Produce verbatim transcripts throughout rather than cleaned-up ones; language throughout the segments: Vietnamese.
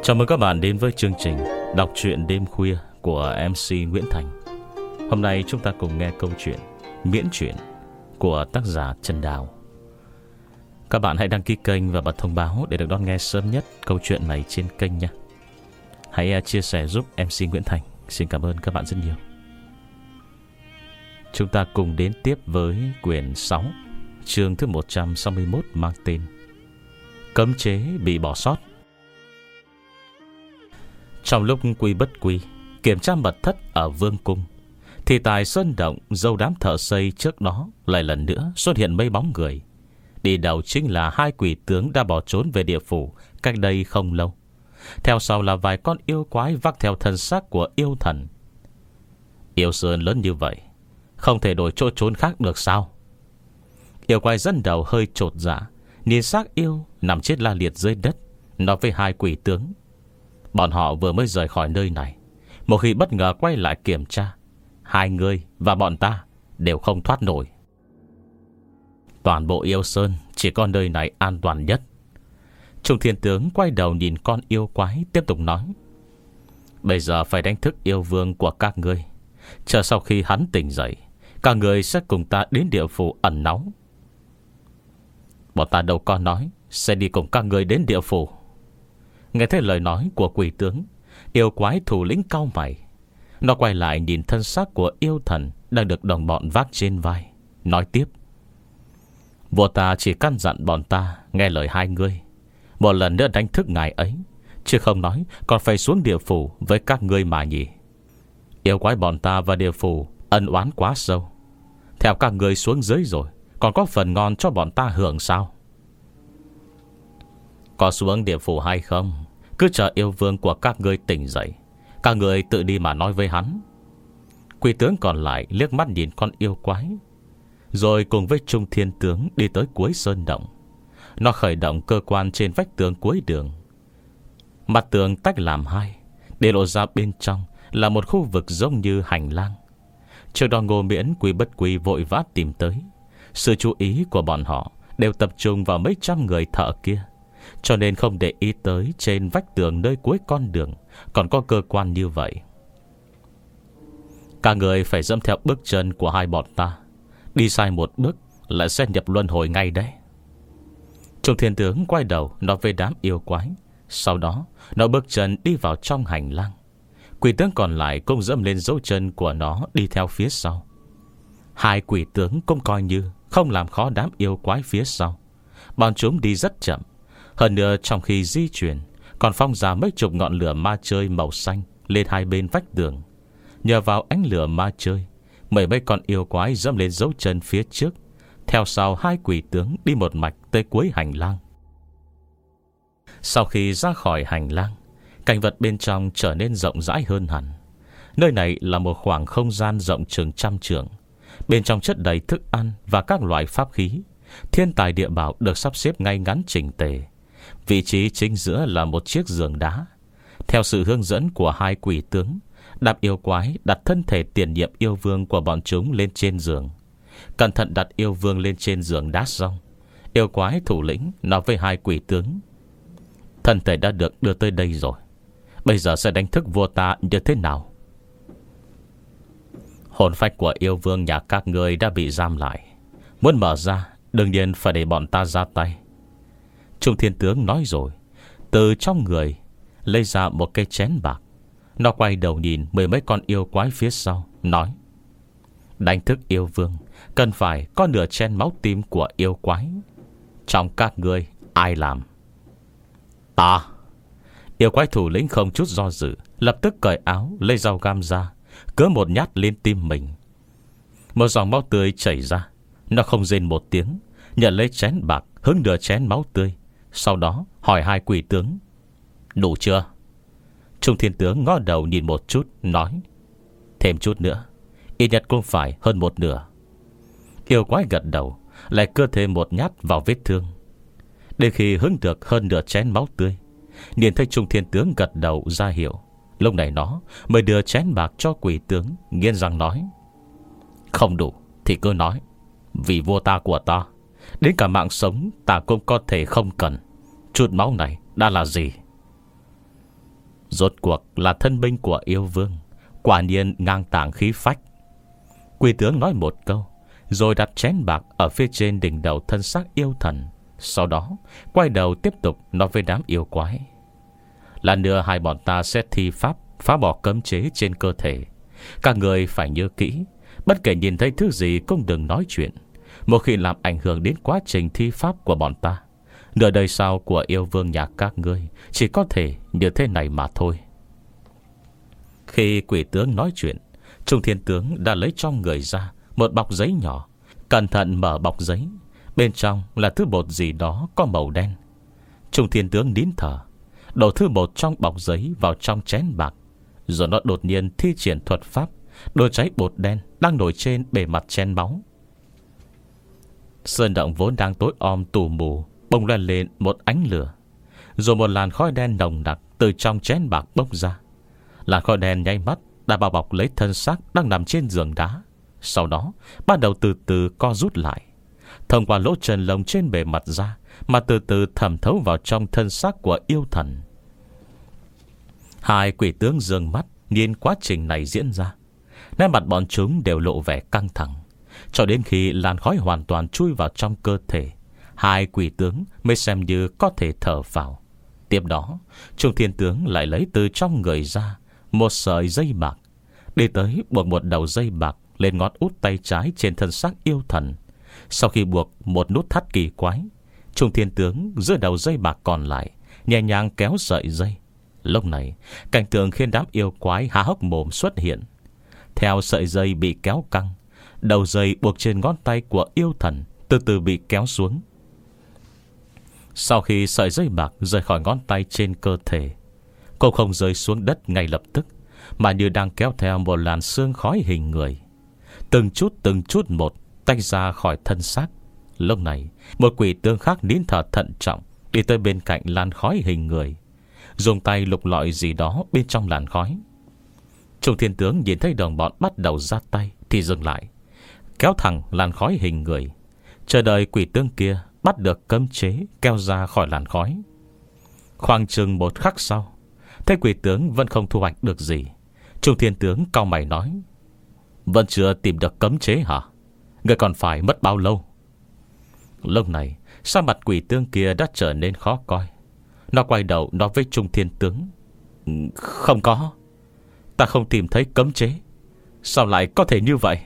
Chào mừng các bạn đến với chương trình đọc truyện đêm khuya của em xê Nguyễn Thành. Hôm nay chúng ta cùng nghe câu chuyện Miễn Chuyện của tác giả Trần Đào. Các bạn hãy đăng ký kênh và bật thông báo để được đón nghe sớm nhất câu chuyện này trên kênh nhé. Hãy chia sẻ giúp em xê Nguyễn Thành. Xin cảm ơn các bạn rất nhiều. Chúng ta cùng đến tiếp với quyển sáu, chương thứ một trăm sáu mươi mốt mang tên Cấm chế bị bỏ sót. Trong lúc Quy Bất Quy kiểm tra mật thất ở Vương Cung, thì tại Sơn Động, dâu đám thợ xây trước đó lại lần nữa xuất hiện mấy bóng người. Đi đầu chính là hai quỷ tướng đã bỏ trốn về địa phủ cách đây không lâu. Theo sau là vài con yêu quái vác theo thân xác của yêu thần. Yêu Sơn lớn như vậy, không thể đổi chỗ trốn khác được sao? Yêu quái dẫn đầu hơi chột dạ, nhìn xác yêu nằm chết la liệt dưới đất, nói với hai quỷ tướng: bọn họ vừa mới rời khỏi nơi này, một khi bất ngờ quay lại kiểm tra, hai người và bọn ta đều không thoát nổi. Toàn bộ Yêu Sơn chỉ có nơi này an toàn nhất. Trung Thiên Tướng quay đầu nhìn con yêu quái, tiếp tục nói: bây giờ phải đánh thức yêu vương của các ngươi. Chờ sau khi hắn tỉnh dậy, các người sẽ cùng ta đến địa phủ ẩn náu. Bọn ta đâu có nói sẽ đi cùng các người đến địa phủ. Nghe thấy lời nói của quỷ tướng, yêu quái thủ lĩnh cau mày. Nó quay lại nhìn thân xác của yêu thần đang được đồng bọn vác trên vai, nói tiếp: vua ta chỉ căn dặn bọn ta nghe lời hai người, một lần nữa đánh thức ngài ấy, chứ không nói còn phải xuống địa phủ với các ngươi mà nhỉ. Yêu quái bọn ta và địa phủ ân oán quá sâu. Theo các ngươi xuống dưới rồi, còn có phần ngon cho bọn ta hưởng sao? Có xuống địa phủ hay không, cứ chờ yêu vương của các ngươi tỉnh dậy, các ngươi tự đi mà nói với hắn. Quỷ tướng còn lại liếc mắt nhìn con yêu quái, rồi cùng với Trung Thiên Tướng đi tới cuối sơn động. Nó khởi động cơ quan trên vách tường cuối đường. Mặt tường tách làm hai, để lộ ra bên trong là một khu vực giống như hành lang. Trước đó Ngô Miễn, Quy Bất Quy vội vã tìm tới. Sự chú ý của bọn họ đều tập trung vào mấy trăm người thợ kia, cho nên không để ý tới trên vách tường nơi cuối con đường còn có cơ quan như vậy. Cả người phải dẫm theo bước chân của hai bọn ta. Đi sai một bước lại sẽ nhập luân hồi ngay đấy. Trung Thiên Tướng quay đầu nói với đám yêu quái. Sau đó nó bước chân đi vào trong hành lang. Quỷ tướng còn lại cũng dẫm lên dấu chân của nó đi theo phía sau. Hai quỷ tướng cũng coi như không làm khó đám yêu quái phía sau. Bọn chúng đi rất chậm. Hơn nữa trong khi di chuyển còn phóng ra mấy chục ngọn lửa ma chơi màu xanh lên hai bên vách tường. Nhờ vào ánh lửa ma chơi, mấy mấy con yêu quái dẫm lên dấu chân phía trước. Theo sau hai quỷ tướng đi một mạch tới cuối hành lang. Sau khi ra khỏi hành lang, cảnh vật bên trong trở nên rộng rãi hơn hẳn. Nơi này là một khoảng không gian rộng chừng trăm trượng. Bên trong chất đầy thức ăn và các loại pháp khí. Thiên tài địa bảo được sắp xếp ngay ngắn chỉnh tề. Vị trí chính giữa là một chiếc giường đá. Theo sự hướng dẫn của hai quỷ tướng, đám yêu quái đặt thân thể tiền nhiệm yêu vương của bọn chúng lên trên giường. Cẩn thận đặt yêu vương lên trên giường đá xong, yêu quái thủ lĩnh nói với hai quỷ tướng: thân thể đã được đưa tới đây rồi, bây giờ sẽ đánh thức vua ta như thế nào? Hồn phách của yêu vương nhà các ngươi đã bị giam lại, muốn mở ra đương nhiên phải để bọn ta ra tay. Trung Thiên Tướng nói rồi, từ trong người lấy ra một cây chén bạc. Nó quay đầu nhìn mười mấy con yêu quái phía sau, nói: đánh thức yêu vương cần phải có nửa chén máu tim của yêu quái. Trong các ngươi ai làm? Ta. Yêu quái thủ lĩnh không chút do dự, lập tức cởi áo, lấy dao găm ra, cứa một nhát lên tim mình. Một dòng máu tươi chảy ra. Nó không rên một tiếng, nhận lấy chén bạc, hứng nửa chén máu tươi. Sau đó hỏi hai quỷ tướng: đủ chưa? Trung Thiên Tướng ngó đầu nhìn một chút, nói: thêm chút nữa, ít nhất cũng phải hơn một nửa. Yêu quái gật đầu, lại cưa thêm một nhát vào vết thương. Đến khi hứng được hơn nửa chén máu tươi, nhìn thấy Trung Thiên Tướng gật đầu ra hiệu, lúc này nó mới đưa chén bạc cho quỷ tướng, nghiến răng nói: không đủ thì cứ nói, vì vua ta của ta, đến cả mạng sống ta cũng có thể không cần. Chút máu này đã là gì? Rốt cuộc là thân binh của yêu vương, quả nhiên ngang tàng khí phách. Quỷ tướng nói một câu, rồi đặt chén bạc ở phía trên đỉnh đầu thân xác yêu thần. Sau đó quay đầu tiếp tục nói với đám yêu quái: Lần nữa hai bọn ta sẽ thi pháp phá bỏ cấm chế trên cơ thể. Các người phải nhớ kỹ, bất kể nhìn thấy thứ gì cũng đừng nói chuyện. Một khi làm ảnh hưởng đến quá trình thi pháp của bọn ta, nửa đời sau của yêu vương nhà các ngươi chỉ có thể như thế này mà thôi. Khi quỷ tướng nói chuyện, Trung Thiên Tướng đã lấy trong người ra một bọc giấy nhỏ, cẩn thận mở bọc giấy. Bên trong là thứ bột gì đó có màu đen. Trung Thiên Tướng nín thở, đổ thứ bột trong bọc giấy vào trong chén bạc, rồi nó đột nhiên thi triển thuật pháp đốt cháy bột đen đang nổi trên bề mặt chén máu. Sơn động vốn đang tối om tù mù bỗng lên lên một ánh lửa, rồi một làn khói đen nồng nặc từ trong chén bạc bốc ra. Làn khói đen nháy mắt đã bao bọc lấy thân xác đang nằm trên giường đá. Sau đó bắt đầu từ từ co rút lại, thông qua lỗ chân lông trên bề mặt da mà từ từ thẩm thấu vào trong thân xác của yêu thần. Hai quỷ tướng dương mắt nhìn quá trình này diễn ra, nét mặt bọn chúng đều lộ vẻ căng thẳng. Cho đến khi làn khói hoàn toàn chui vào trong cơ thể, hai quỷ tướng mới xem như có thể thở vào. Tiếp đó Trung Thiên Tướng lại lấy từ trong người ra một sợi dây bạc, đi tới buộc một đầu dây bạc lên ngón út tay trái trên thân xác yêu thần. Sau khi buộc một nút thắt kỳ quái, Trung Thiên Tướng giữa đầu dây bạc còn lại nhẹ nhàng kéo sợi dây. Lúc này cảnh tượng khiến đám yêu quái há hốc mồm xuất hiện. Theo sợi dây bị kéo căng, đầu dây buộc trên ngón tay của yêu thần từ từ bị kéo xuống. Sau khi sợi dây bạc rời khỏi ngón tay trên cơ thể, cô không rơi xuống đất ngay lập tức, mà như đang kéo theo một làn sương khói hình người, từng chút từng chút một tách ra khỏi thân xác. Lúc này một quỷ tướng khác nín thở thận trọng đi tới bên cạnh làn khói hình người, dùng tay lục lọi gì đó bên trong làn khói. Trung Thiên Tướng nhìn thấy đồng bọn bắt đầu ra tay thì dừng lại, kéo thẳng làn khói hình người, chờ đợi quỷ tướng kia bắt được cấm chế kéo ra khỏi làn khói. Khoảng chừng một khắc sau, thấy quỷ tướng vẫn không thu hoạch được gì, Trung Thiên Tướng cau mày nói: Vẫn chưa tìm được cấm chế hả? Người còn phải mất bao lâu? Lúc này sắc mặt quỷ tướng kia đã trở nên khó coi. Nó quay đầu nói với Trung Thiên Tướng: Không có, ta không tìm thấy cấm chế. Sao lại có thể như vậy?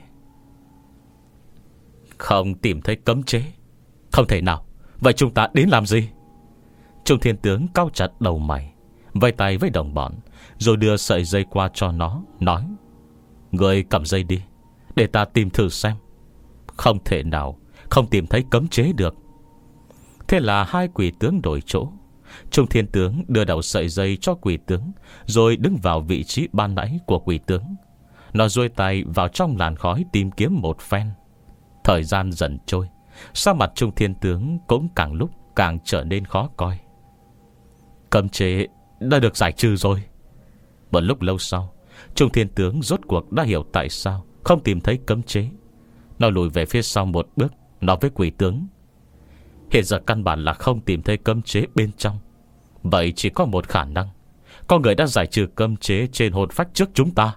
Không tìm thấy cấm chế? Không thể nào. Vậy chúng ta đến làm gì? Trung Thiên Tướng cau chặt đầu mày, vây tay với đồng bọn, rồi đưa sợi dây qua cho nó, nói: Người cầm dây đi, để ta tìm thử xem. Không thể nào không tìm thấy cấm chế được. Thế là hai quỷ tướng đổi chỗ. Trung Thiên Tướng đưa đầu sợi dây cho quỷ tướng, rồi đứng vào vị trí ban nãy của quỷ tướng. Nó duỗi tay vào trong làn khói tìm kiếm một phen. Thời gian dần trôi, sắc mặt Trung Thiên Tướng cũng càng lúc càng trở nên khó coi. Cấm chế đã được giải trừ rồi. Một lúc lâu sau, Trung Thiên Tướng rốt cuộc đã hiểu tại sao không tìm thấy cấm chế. Nó lùi về phía sau một bước, nói với quỷ tướng: Hiện giờ căn bản là không tìm thấy cấm chế bên trong. Vậy chỉ có một khả năng, có người đã giải trừ cấm chế trên hồn phách trước chúng ta.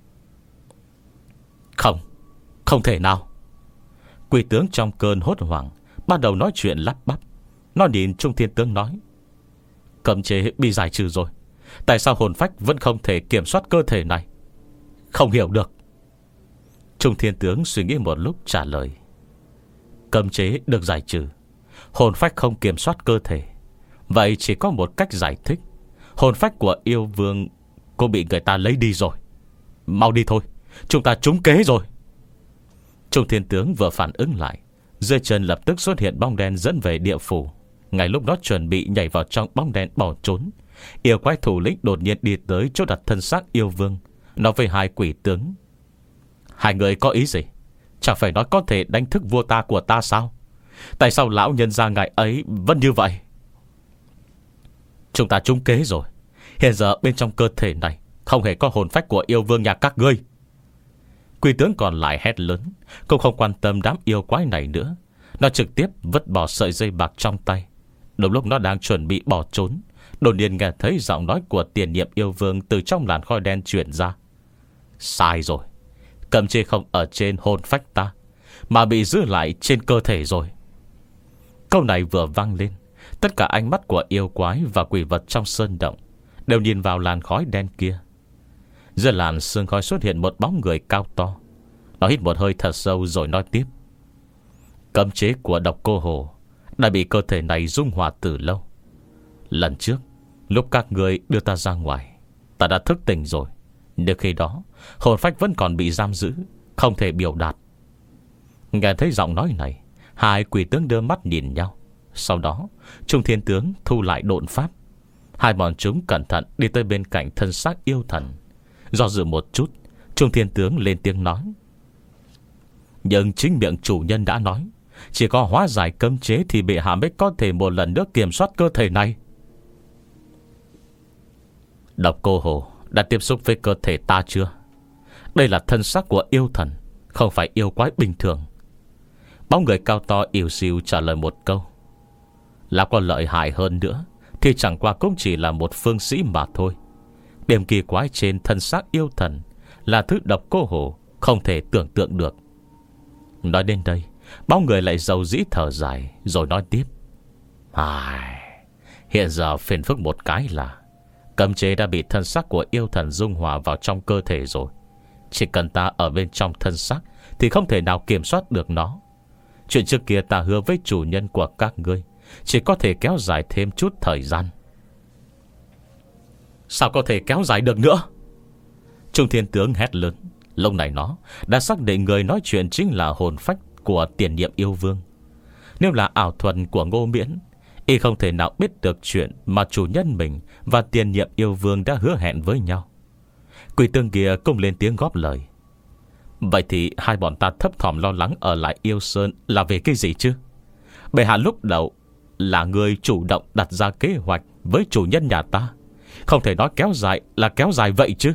Không, không thể nào. Quỷ tướng trong cơn hốt hoảng bắt đầu nói chuyện lắp bắp. Nó nhìn Trung Thiên Tướng nói: Cấm chế bị giải trừ rồi, tại sao hồn phách vẫn không thể kiểm soát cơ thể này? Không hiểu được. Trung Thiên Tướng suy nghĩ một lúc trả lời: Cấm chế được giải trừ, hồn phách không kiểm soát cơ thể. Vậy chỉ có một cách giải thích: hồn phách của yêu vương cô bị người ta lấy đi rồi. Mau đi thôi, chúng ta trúng kế rồi. Trung Thiên Tướng vừa phản ứng lại, dưới chân lập tức xuất hiện bóng đen dẫn về địa phủ. Ngay lúc đó chuẩn bị nhảy vào trong bóng đen bỏ trốn, yêu quái thủ lĩnh đột nhiên đi tới chỗ đặt thân xác yêu vương, nói với hai quỷ tướng: Hai người có ý gì? Chẳng phải nói có thể đánh thức vua ta của ta sao? Tại sao lão nhân gia ngài ấy vẫn như vậy? Chúng ta trúng kế rồi. Hiện giờ bên trong cơ thể này không hề có hồn phách của yêu vương nhà các ngươi. Quỷ tướng còn lại hét lớn, cũng không quan tâm đám yêu quái này nữa. Nó trực tiếp vứt bỏ sợi dây bạc trong tay. Đúng lúc nó đang chuẩn bị bỏ trốn, Đột nhiên nghe thấy giọng nói của tiền nhiệm yêu vương từ trong làn khói đen truyền ra. Sai rồi, cấm chế không ở trên hồn phách ta, mà bị giữ lại trên cơ thể rồi. Câu này vừa vang lên, tất cả ánh mắt của yêu quái và quỷ vật trong sơn động đều nhìn vào làn khói đen kia. Giữa làn sương khói xuất hiện một bóng người cao to. Nó hít một hơi thật sâu rồi nói tiếp. Cấm chế của độc cô hồ đã bị cơ thể này dung hòa từ lâu. Lần trước, lúc các người đưa ta ra ngoài, ta đã thức tỉnh rồi. Nhưng khi đó, hồn phách vẫn còn bị giam giữ, không thể biểu đạt. Nghe thấy giọng nói này, hai quỷ tướng đưa mắt nhìn nhau. Sau đó, Trung Thiên Tướng thu lại độn pháp. Hai bọn chúng cẩn thận đi tới bên cạnh thân xác yêu thần. Do dự một chút, Trung Thiên Tướng lên tiếng nói. Nhưng chính miệng chủ nhân đã nói, chỉ có hóa giải cấm chế thì bệ hạ mới có thể một lần nữa kiểm soát cơ thể này. Độc cô hồ đã tiếp xúc với cơ thể ta chưa? Đây là thân xác của yêu thần, không phải yêu quái bình thường. Bóng người cao to yếu xìu trả lời một câu. Là có lợi hại hơn nữa thì chẳng qua cũng chỉ là một phương sĩ mà thôi. Điểm kỳ quái trên thân xác yêu thần là thứ độc cô hồ không thể tưởng tượng được. Nói đến đây, bóng người lại dầu dĩ thở dài rồi nói tiếp. Ai, hiện giờ phiền phức một cái là cấm chế đã bị thân xác của yêu thần dung hòa vào trong cơ thể rồi. Chỉ cần ta ở bên trong thân xác thì không thể nào kiểm soát được nó. Chuyện trước kia ta hứa với chủ nhân của các ngươi chỉ có thể kéo dài thêm chút thời gian. Sao có thể kéo dài được nữa? Trung Thiên Tướng hét lớn. Lúc này nó đã xác định người nói chuyện chính là hồn phách của tiền nhiệm yêu vương. Nếu là ảo thuật của Ngô Miễn, y không thể nào biết được chuyện mà chủ nhân mình và tiền nhiệm yêu vương đã hứa hẹn với nhau. Quỷ tướng kia cũng lên tiếng góp lời. Vậy thì hai bọn ta thấp thỏm lo lắng ở lại Yêu Sơn là về cái gì chứ? Bệ hạ lúc đầu là người chủ động đặt ra kế hoạch với chủ nhân nhà ta, không thể nói kéo dài là kéo dài vậy chứ.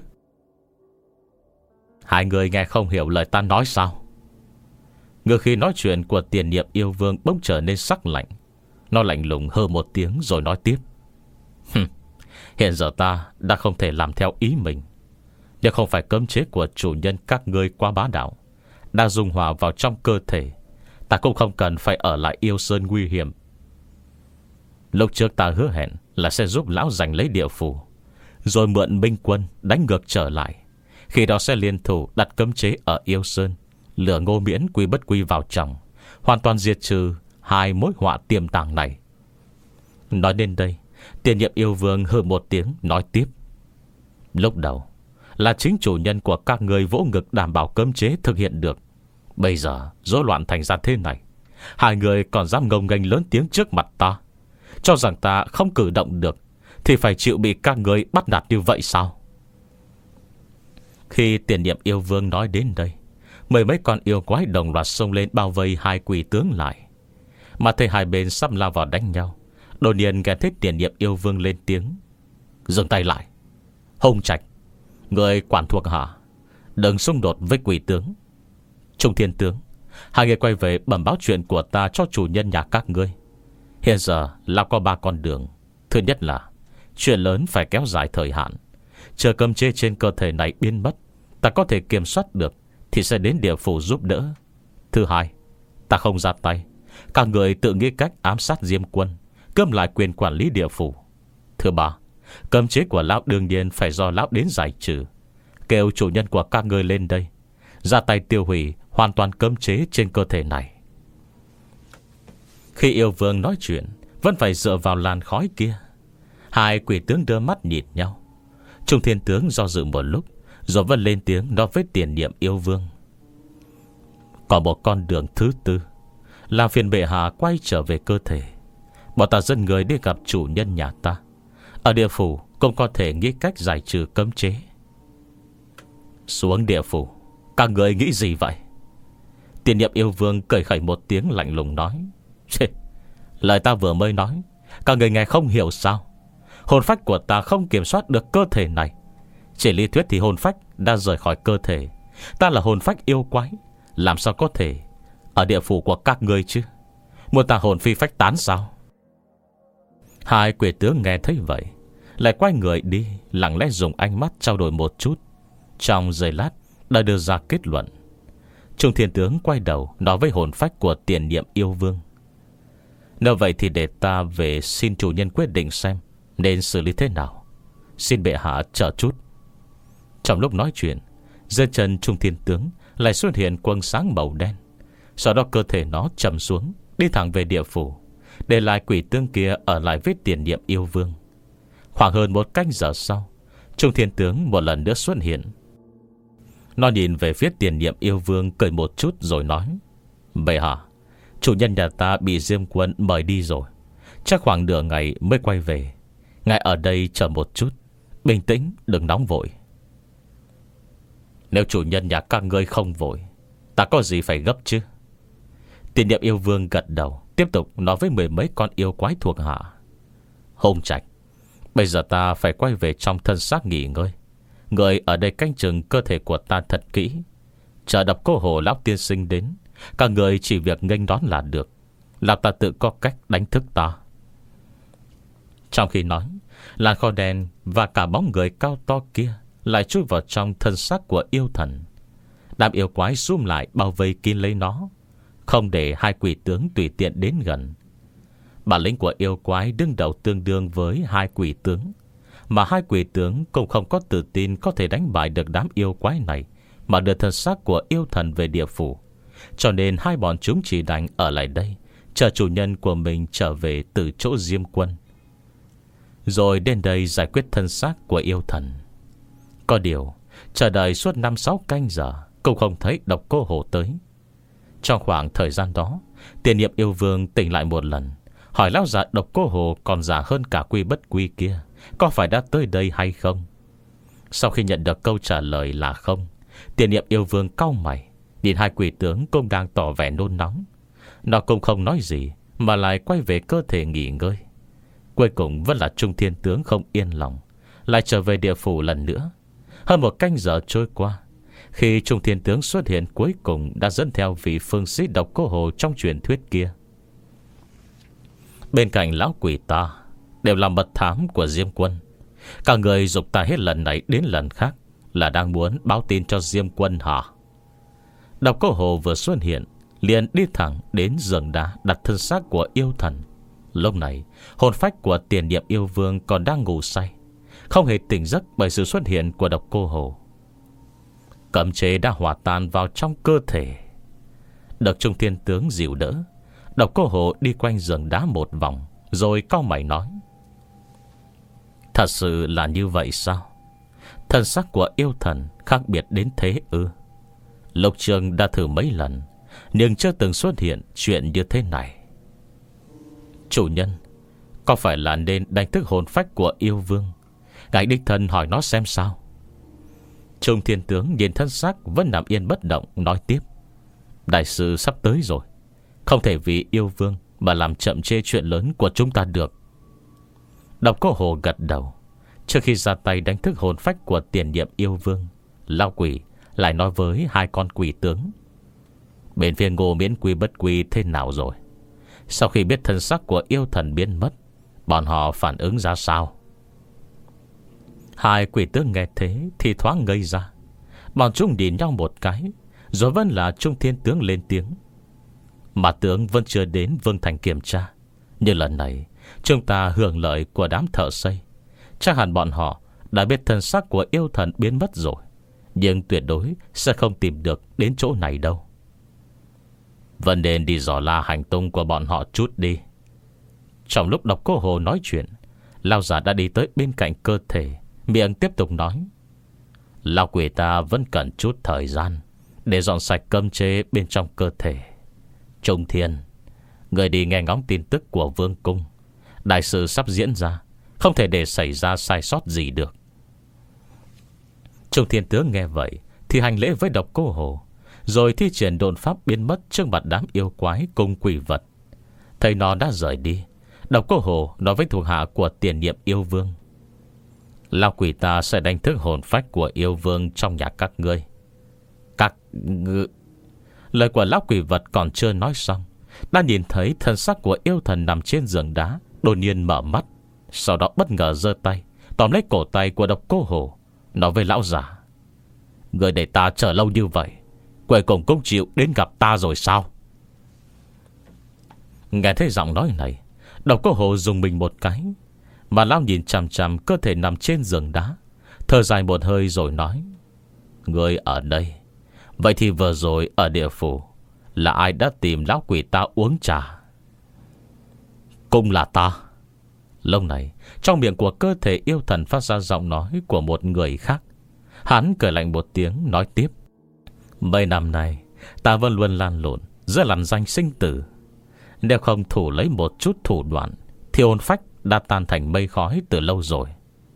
Hai người nghe không hiểu lời ta nói sao? Ngược khi nói chuyện của tiền nhiệm yêu vương bỗng trở nên sắc lạnh. Nó lạnh lùng hơ một tiếng rồi nói tiếp. Hiện giờ ta đã không thể làm theo ý mình. Nhưng không phải cấm chế của chủ nhân các ngươi quá bá đạo, đã dung hòa vào trong cơ thể, ta cũng không cần phải ở lại Yêu Sơn nguy hiểm. Lúc trước ta hứa hẹn là sẽ giúp lão giành lấy địa phủ, rồi mượn binh quân đánh ngược trở lại. Khi đó sẽ liên thủ đặt cấm chế ở Yêu Sơn, lửa Ngô Miễn quy bất quy vào trong, hoàn toàn diệt trừ hai mối họa tiềm tàng này. Nói đến đây, tiền nhiệm yêu vương hừ một tiếng nói tiếp. Lúc đầu là chính chủ nhân của các người vỗ ngực đảm bảo cấm chế thực hiện được. Bây giờ rối loạn thành ra thế này, hai người còn dám ngông nghênh lớn tiếng trước mặt ta, cho rằng ta không cử động được thì phải chịu bị các người bắt nạt như vậy sao? Khi tiền nhiệm yêu vương nói đến đây, mười mấy con yêu quái đồng loạt xông lên bao vây hai quỷ tướng lại. Mà thấy hai bên sắp lao vào đánh nhau, đột nhiên nghe thấy tiền nhiệm yêu vương lên tiếng. Dừng tay lại. Hồng Trạch, người quản thuộc hạ, đừng xung đột với quỷ tướng. Trung Thiên Tướng, hai người quay về bẩm báo chuyện của ta cho chủ nhân nhà các ngươi. Hiện giờ là có ba con đường. Thứ nhất là chuyện lớn phải kéo dài thời hạn, chờ cấm chế trên cơ thể này biến mất, ta có thể kiểm soát được thì sẽ đến địa phủ giúp đỡ. Thứ hai, ta không ra tay, các người tự nghĩ cách ám sát Diêm Quân, cướp lại quyền quản lý địa phủ. Thứ ba, cấm chế của lão đương nhiên phải do lão đến giải trừ. Kêu chủ nhân của các người lên đây, ra tay tiêu hủy hoàn toàn cấm chế trên cơ thể này. Khi yêu vương nói chuyện, vẫn phải dựa vào làn khói kia. Hai quỷ tướng đưa mắt nhìn nhau. Trung Thiên Tướng do dự một lúc, rồi vẫn lên tiếng nói với tiền nhiệm yêu vương. Còn một con đường thứ tư, làm phiền bệ hạ quay trở về cơ thể. Bọn ta dẫn người đi gặp chủ nhân nhà ta. Ở địa phủ cũng có thể nghĩ cách giải trừ cấm chế. Xuống địa phủ, các người nghĩ gì vậy? Tiền nhiệm yêu vương cười khẩy một tiếng lạnh lùng nói. Lời ta vừa mới nói, các người nghe không hiểu sao? Hồn phách của ta không kiểm soát được cơ thể này. Chỉ lý thuyết thì hồn phách đã rời khỏi cơ thể. Ta là hồn phách yêu quái, làm sao có thể ở địa phủ của các ngươi chứ? Muốn ta hồn phi phách tán sao? Hai quỷ tướng nghe thấy vậy lại quay người đi, lặng lẽ dùng ánh mắt trao đổi một chút. Trong giây lát đã đưa ra kết luận. Trung Thiên Tướng quay đầu nói với hồn phách của tiền nhiệm yêu vương: nếu vậy thì để ta về xin chủ nhân quyết định xem nên xử lý thế nào. Xin bệ hạ chờ chút. Trong lúc nói chuyện, dưới chân Trung Thiên Tướng lại xuất hiện quầng sáng màu đen. Sau đó cơ thể nó trầm xuống, đi thẳng về địa phủ, để lại quỷ tướng kia ở lại với tiền nhiệm yêu vương. Khoảng hơn một canh giờ sau, Trung Thiên Tướng một lần nữa xuất hiện. Nó nhìn về phía tiền nhiệm yêu vương, cười một chút rồi nói: bệ hạ, chủ nhân nhà ta bị Diêm Quân mời đi rồi, chắc khoảng nửa ngày mới quay về. Ngài ở đây chờ một chút, bình tĩnh, đừng nóng vội. Nếu chủ nhân nhà các ngươi không vội, ta có gì phải gấp chứ? Tiền nhiệm yêu vương gật đầu, tiếp tục nói với mười mấy con yêu quái thuộc hạ: Hồng Trạch, bây giờ ta phải quay về trong thân xác nghỉ ngơi. Người ở đây canh chừng cơ thể của ta thật kỹ, chờ Độc Cô Hồ lão tiên sinh đến, các người chỉ việc nghênh đón là được, làm ta tự có cách đánh thức ta. Trong khi nói, làn khói đen và cả bóng người cao to kia lại chui vào trong thân xác của yêu thần. Đám yêu quái xúm lại bao vây kín lấy nó, không để hai quỷ tướng tùy tiện đến gần. Bản lĩnh của yêu quái đứng đầu tương đương với hai quỷ tướng, mà hai quỷ tướng cũng không có tự tin có thể đánh bại được đám yêu quái này, mà đưa thân xác của yêu thần về địa phủ. Cho nên hai bọn chúng chỉ đành ở lại đây, chờ chủ nhân của mình trở về từ chỗ Diêm Quân, rồi đến đây giải quyết thân xác của yêu thần. Có điều chờ đợi suốt năm sáu canh giờ cũng không thấy Độc Cô Hồ tới. Trong khoảng thời gian đó, tiền nhiệm yêu vương tỉnh lại một lần, hỏi lão già Độc Cô Hồ còn già hơn cả Quy Bất Quy kia có phải đã tới đây hay không. Sau khi nhận được câu trả lời là không, tiền nhiệm yêu vương cau mày, nhìn hai quỷ tướng cũng đang tỏ vẻ nôn nóng. Nó cũng không nói gì, mà lại quay về cơ thể nghỉ ngơi. Cuối cùng vẫn là Trung Thiên Tướng không yên lòng, lại trở về địa phủ lần nữa. Hơn một canh giờ trôi qua, khi Trung Thiên Tướng xuất hiện cuối cùng đã dẫn theo vị phương sĩ Độc Cô Hồ trong truyền thuyết kia. Bên cạnh lão quỷ ta đều là mật thám của Diêm Quân. Cả người dục ta hết lần này đến lần khác là đang muốn báo tin cho Diêm Quân hả? Độc Cô Hồ vừa xuất hiện liền đi thẳng đến giường đá đặt thân xác của yêu thần. Lúc này hồn phách của tiền nhiệm yêu vương còn đang ngủ say, không hề tỉnh giấc bởi sự xuất hiện của Độc Cô Hồ. Cấm chế đã hòa tan vào trong cơ thể. Được Trung Thiên Tướng dìu đỡ, Độc Cô Hồ đi quanh giường đá một vòng, rồi cau mày nói: thật sự là như vậy sao? Thân xác của yêu thần khác biệt đến thế ư? Lục Trường đã thử mấy lần, nhưng chưa từng xuất hiện chuyện như thế này. Chủ nhân, có phải là nên đánh thức hồn phách của yêu vương? Ngài đích thân hỏi nó xem sao. Trung Thiên Tướng nhìn thân xác vẫn nằm yên bất động, nói tiếp: đại sự sắp tới rồi, không thể vì yêu vương mà làm chậm trễ chuyện lớn của chúng ta được. Độc Cô Hồ gật đầu. Trước khi ra tay đánh thức hồn phách của tiền nhiệm yêu vương, lão quỷ lại nói với hai con quỷ tướng: bên phía Ngô Miễn Quy Bất Quy thế nào rồi? Sau khi biết thân xác của yêu thần biến mất, bọn họ phản ứng ra sao? Hai quỷ tướng nghe thế thì thoáng ngây ra. Bọn chúng nhìn nhau một cái, rồi vẫn là Trung Thiên Tướng lên tiếng: mà tướng vẫn chưa đến Vương Thành kiểm tra, nhưng lần này chúng ta hưởng lợi của đám thợ xây. Chắc hẳn bọn họ đã biết thân xác của yêu thần biến mất rồi, nhưng tuyệt đối sẽ không tìm được đến chỗ này đâu. Vẫn nên đi dò la hành tung của bọn họ chút đi. Trong lúc Độc Cô Hồ nói chuyện, lão già đã đi tới bên cạnh cơ thể, miệng tiếp tục nói: lão quỷ ta vẫn cần chút thời gian để dọn sạch cấm chế bên trong cơ thể. Trung Thiên, người đi nghe ngóng tin tức của vương cung. Đại sự sắp diễn ra, không thể để xảy ra sai sót gì được. Trung Thiên Tướng nghe vậy thì hành lễ với Độc Cô Hồ, rồi thi triển độn pháp biến mất trước mặt đám yêu quái cùng quỷ vật. Thấy nó đã rời đi, Độc Cô Hồ nói với thuộc hạ của tiền nhiệm yêu vương: lão quỷ ta sẽ đánh thức hồn phách của yêu vương trong nhà các ngươi. Các ngự... Lời của lão quỷ vật còn chưa nói xong, đã nhìn thấy thân xác của yêu thần nằm trên giường đá đột nhiên mở mắt, sau đó bất ngờ giơ tay tóm lấy cổ tay của Độc Cô Hồ, nói với lão già: Người để ta chờ lâu như vậy, cuối cùng cũng chịu đến gặp ta rồi sao? Nghe thấy giọng nói này, Độc Cô Hồ dùng mình một cái, mà lão nhìn chằm chằm cơ thể nằm trên giường đá, thở dài một hơi rồi nói: Người ở đây, vậy thì vừa rồi ở địa phủ là ai đã tìm lão quỷ ta uống trà? Cũng là ta. Lúc này trong miệng của cơ thể yêu thần phát ra giọng nói của một người khác. Hắn cười lạnh một tiếng nói tiếp: Mấy năm nay ta vẫn luôn lan lộn giữa lằn danh sinh tử. Nếu không thủ lấy một chút thủ đoạn thì hồn phách đã tan thành mây khói từ lâu rồi.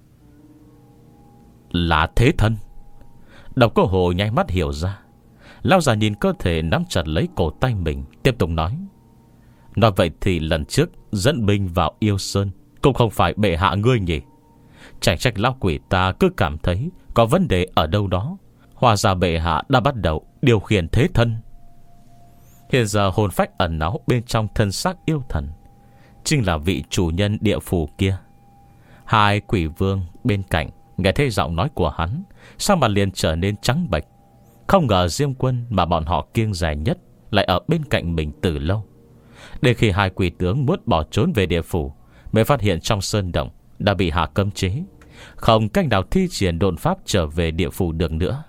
Là thế thân. Độc Cô Hồ nháy mắt hiểu ra. Lão già nhìn cơ thể nắm chặt lấy cổ tay mình, tiếp tục nói: Nói vậy thì lần trước dẫn binh vào Yêu Sơn cũng không phải bệ hạ ngươi nhỉ? Chẳng trách lão quỷ ta cứ cảm thấy có vấn đề ở đâu đó. Hóa ra bệ hạ đã bắt đầu điều khiển thế thân. Hiện giờ hồn phách ẩn náu bên trong thân xác yêu thần chính là vị chủ nhân địa phủ kia. Hai quỷ vương bên cạnh nghe thấy giọng nói của hắn, sao mà liền trở nên trắng bệch. Không ngờ Diêm Quân mà bọn họ kiêng dè nhất lại ở bên cạnh mình từ lâu. Đến khi hai quỷ tướng muốn bỏ trốn về địa phủ, mới phát hiện trong sơn động đã bị hạ cấm chế, không cách nào thi triển độn pháp trở về địa phủ được nữa.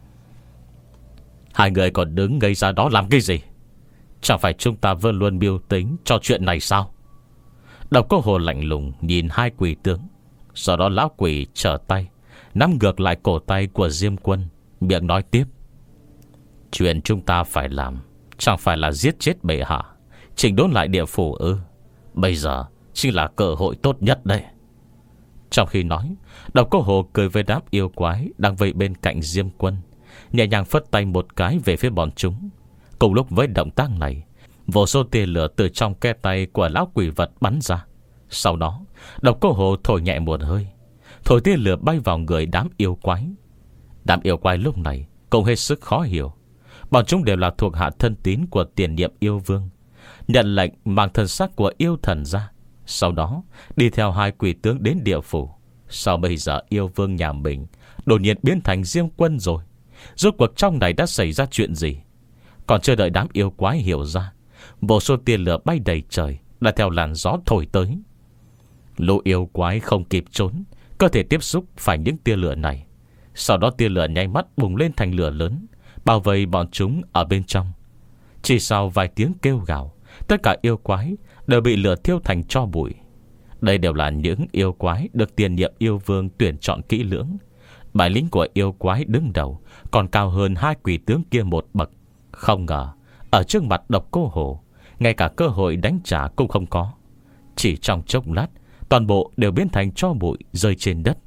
Hai người còn đứng ngây ra đó làm cái gì? Chẳng phải chúng ta vẫn luôn mưu tính cho chuyện này sao? Độc Cô Hồ lạnh lùng nhìn hai quỷ tướng. Sau đó lão quỷ trở tay nắm ngược lại cổ tay của Diêm Quân, miệng nói tiếp: Chuyện chúng ta phải làm chẳng phải là giết chết bệ hạ, chỉnh đốn lại địa phủ ư? Bây giờ chính là cơ hội tốt nhất đây. Trong khi nói, Độc Cô Hồ cười với đám yêu quái đang vây bên cạnh Diêm Quân, nhẹ nhàng phất tay một cái về phía bọn chúng. Cùng lúc với động tác này, vô số tia lửa từ trong ke tay của lão quỷ vật bắn ra. Sau đó Độc Cô Hồ thổi nhẹ một hơi, thổi tia lửa bay vào người đám yêu quái. Đám yêu quái lúc này cũng hết sức khó hiểu. Bọn chúng đều là thuộc hạ thân tín của tiền nhiệm yêu vương, nhận lệnh mang thân xác của yêu thần ra, sau đó đi theo hai quỷ tướng đến địa phủ. Sao bây giờ yêu vương nhà mình đột nhiên biến thành Diêm Quân rồi? Rốt cuộc trong này đã xảy ra chuyện gì? Còn chưa đợi đám yêu quái hiểu ra, vô số tia lửa bay đầy trời đã theo làn gió thổi tới. Lũ yêu quái không kịp trốn, cơ thể tiếp xúc phải những tia lửa này. Sau đó tia lửa nháy mắt bùng lên thành lửa lớn, bao vây bọn chúng ở bên trong. Chỉ sau vài tiếng kêu gào, tất cả yêu quái đều bị lửa thiêu thành tro bụi. Đây đều là những yêu quái được tiền nhiệm yêu vương tuyển chọn kỹ lưỡng. Bài lính của yêu quái đứng đầu còn cao hơn hai quỷ tướng kia một bậc. Không ngờ ở trước mặt Độc Cô Hồ, ngay cả cơ hội đánh trả cũng không có. Chỉ trong chốc lát, toàn bộ đều biến thành tro bụi rơi trên đất.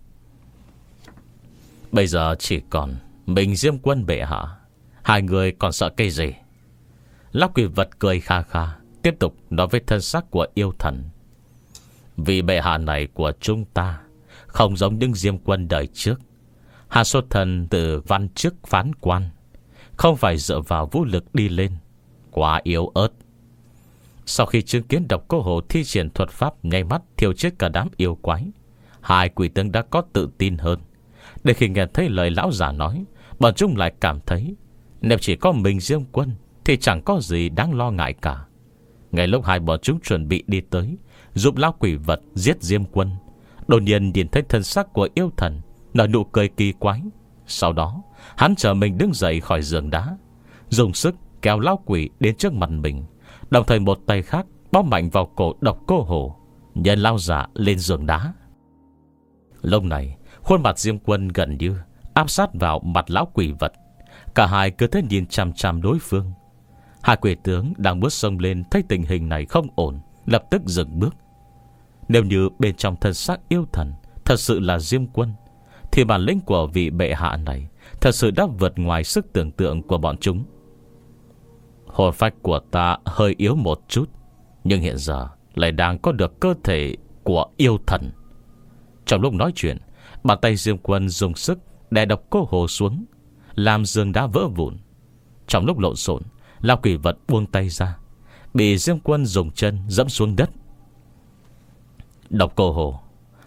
Bây giờ chỉ còn mình Diêm Quân bệ hạ, hai người còn sợ cái gì? Lão quỷ vật cười kha kha, tiếp tục nói với thân xác của yêu thần: Vì bệ hạ này của chúng ta không giống những Diêm Quân đời trước. Hạ xuất thần từ văn chức phán quan, không phải dựa vào vũ lực đi lên, quá yếu ớt. Sau khi chứng kiến Độc Cô Hồ thi triển thuật pháp nháy mắt thiêu chết cả đám yêu quái, hai quỷ tướng đã có tự tin hơn. Để khi nghe thấy lời lão già nói, bọn chúng lại cảm thấy nếu chỉ có mình Diêm Quân thì chẳng có gì đáng lo ngại cả. Ngay lúc hai bọn chúng chuẩn bị đi tới giúp lão quỷ vật giết Diêm Quân, đột nhiên nhìn thấy thân xác của yêu thần nở nụ cười kỳ quái. Sau đó hắn chờ mình đứng dậy khỏi giường đá, dùng sức kéo lão quỷ đến trước mặt mình, đồng thời một tay khác bóp mạnh vào cổ Độc Cô Hồ, nhân lao giả lên giường đá. Lúc này khuôn mặt Diêm Quân gần như áp sát vào mặt lão quỷ vật. Cả hai cứ thế nhìn chằm chằm đối phương. Hai quỷ tướng đang bước xông lên thấy tình hình này không ổn, lập tức dừng bước. Nếu như bên trong thân xác yêu thần thật sự là Diêm Quân, thì bản lĩnh của vị bệ hạ này thật sự đã vượt ngoài sức tưởng tượng của bọn chúng. Hồn phách của ta hơi yếu một chút, nhưng hiện giờ lại đang có được cơ thể của yêu thần. Trong lúc nói chuyện, bàn tay Diêm Quân dùng sức đè Độc Cô Hồ xuống, làm giường đá vỡ vụn. Trong lúc lộn xộn, lão quỷ vật buông tay ra, bị Diêm Quân dùng chân dẫm xuống đất. Độc Cô Hồ,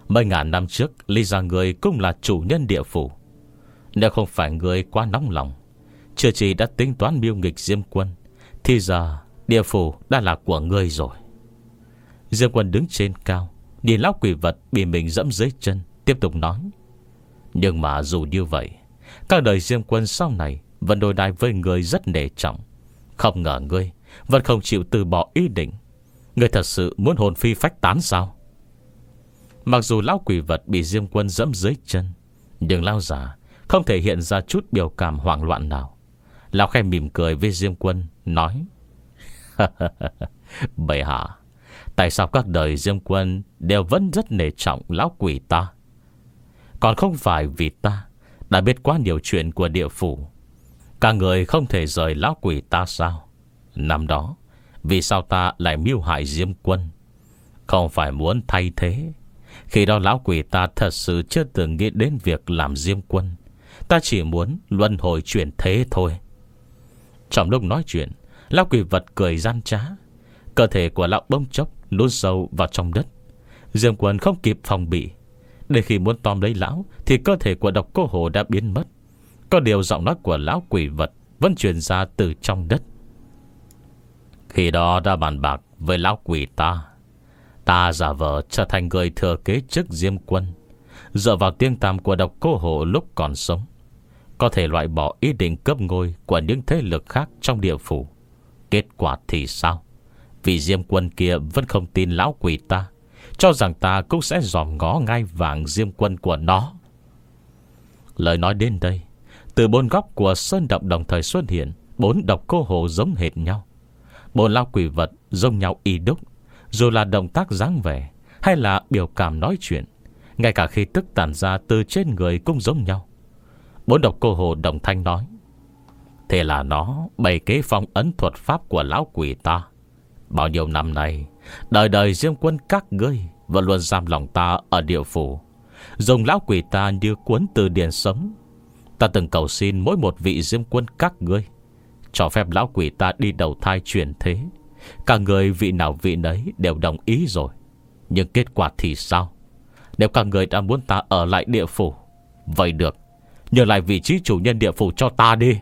Mấy ngàn năm trước lý ra người cũng là chủ nhân địa phủ. Nếu không phải người quá nóng lòng, chưa chỉ đã tính toán mưu nghịch Diêm Quân, thì giờ địa phủ đã là của ngươi rồi. Diêm Quân đứng trên cao, nhìn lão quỷ vật bị mình dẫm dưới chân, tiếp tục nói: Nhưng mà dù như vậy, các đời Diêm Quân sau này vẫn đối đãi với người rất nể trọng. Không ngờ ngươi vẫn không chịu từ bỏ ý định. Ngươi thật sự muốn hồn phi phách tán sao? Mặc dù lão quỷ vật bị Diêm Quân dẫm dưới chân, nhưng lão già không thể hiện ra chút biểu cảm hoảng loạn nào. Lão khẽ mỉm cười với Diêm Quân, nói: Bệ hạ, tại sao các đời Diêm Quân đều vẫn rất nể trọng lão quỷ ta? Còn không phải vì ta đã biết quá nhiều chuyện của địa phủ. Cả người không thể rời lão quỷ ta sao? Năm đó vì sao ta lại mưu hại Diêm Quân? Không phải muốn thay thế. Khi đó lão quỷ ta thật sự chưa từng nghĩ đến việc làm Diêm Quân. Ta chỉ muốn luân hồi chuyển thế thôi. Trong lúc nói chuyện, lão quỷ vật cười gian trá. Cơ thể của lão bỗng chốc lún sâu vào trong đất. Diêm Quân không kịp phòng bị. Đến khi muốn tóm lấy lão, thì cơ thể của Độc Cô Hổ đã biến mất. Có điều giọng nói của lão quỷ vật vẫn truyền ra từ trong đất: Khi đó đã bàn bạc với lão quỷ ta, ta giả vờ trở thành người thừa kế chức Diêm Quân, dựa vào tiếng tăm của Độc Cô Hổ lúc còn sống, có thể loại bỏ ý định cướp ngôi của những thế lực khác trong địa phủ. Kết quả thì sao? Vì Diêm Quân kia vẫn không tin lão quỷ ta, cho rằng ta cũng sẽ dòm ngó ngai vàng Diêm Quân của nó. Lời nói đến đây, từ bốn góc của sơn động đồng thời xuất hiện bốn Độc Cô Hổ giống hệt nhau. Bốn lão quỷ vật giống nhau y đúc, dù là động tác dáng vẻ hay là biểu cảm nói chuyện, ngay cả khi tức tản ra từ trên người cũng giống nhau. Bốn Độc Cô Hổ đồng thanh nói: Thế là nó bày kế phong ấn thuật pháp của lão quỷ ta. Bao nhiêu năm nay, đời đời Diêm Quân các ngươi vẫn luôn giam lòng ta ở địa phủ, dùng lão quỷ ta như cuốn từ điển sống. Ta từng cầu xin mỗi một vị Diêm Quân các ngươi cho phép lão quỷ ta đi đầu thai chuyển thế. Cả người vị nào vị nấy đều đồng ý rồi. Nhưng kết quả thì sao? Nếu cả người đã muốn ta ở lại địa phủ, vậy được, nhờ lại vị trí chủ nhân địa phủ cho ta đi.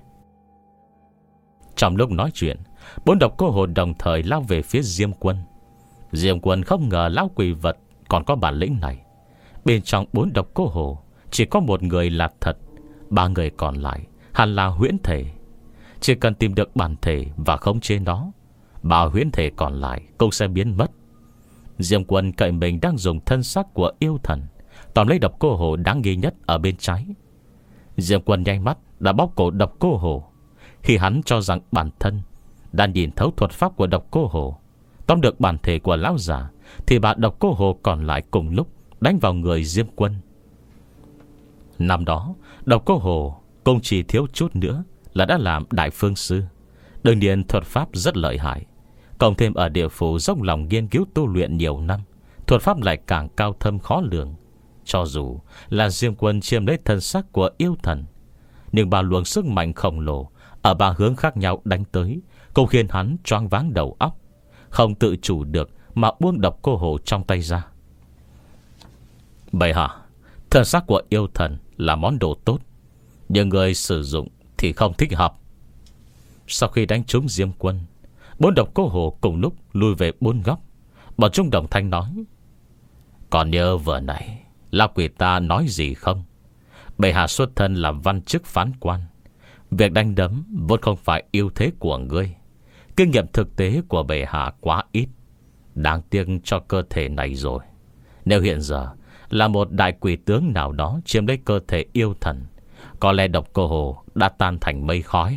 Trong lúc nói chuyện, bốn Độc Cô Hồn đồng thời lao về phía Diêm Quân. Diêm Quân không ngờ lão quỷ vật còn có bản lĩnh này. Bên trong bốn Độc Cô Hồ chỉ có một người là thật, ba người còn lại hẳn là huyễn thể. Chỉ cần tìm được bản thể và khống chế nó, ba huyễn thể còn lại cũng sẽ biến mất. Diêm Quân cậy mình đang dùng thân xác của yêu thần tóm lấy Độc Cô Hồ đáng nghi nhất ở bên trái. Diêm Quân nhanh mắt đã bóp cổ Độc Cô Hồ. Khi hắn cho rằng bản thân đã nhìn thấu thuật pháp của Độc Cô Hồ, tóm được bản thể của lão già, thì bà Độc Cô Hồ còn lại cùng lúc đánh vào người Diêm Quân. Năm đó Độc Cô Hồ cũng chỉ thiếu chút nữa là đã làm đại phương sư. Đương nhiên thuật pháp rất lợi hại, cộng thêm ở địa phủ dốc lòng nghiên cứu tu luyện nhiều năm, thuật pháp lại càng cao thâm khó lường. Cho dù là Diêm Quân chiếm lấy thân xác của yêu thần, nhưng ba luồng sức mạnh khổng lồ ở ba hướng khác nhau đánh tới cũng khiến hắn choáng váng đầu óc, không tự chủ được mà buông Độc Cô Hồ trong tay ra. Bệ hạ, thân xác của yêu thần là món đồ tốt, nhưng người sử dụng thì không thích hợp. Sau khi đánh trúng Diêm Quân, bốn Độc Cô Hồ cùng lúc lui về bốn góc. Bọn chúng đồng thanh nói: Còn nhớ vừa nãy lão quỷ ta nói gì không? Bệ hạ xuất thân làm văn chức phán quan, việc đánh đấm vốn không phải ưu thế của ngươi. Kinh nghiệm thực tế của bệ hạ quá ít, đáng tiếc cho cơ thể này rồi. Nếu hiện giờ là một đại quỷ tướng nào đó chiếm lấy cơ thể yêu thần, có lẽ Độc Cô Hồ đã tan thành mây khói.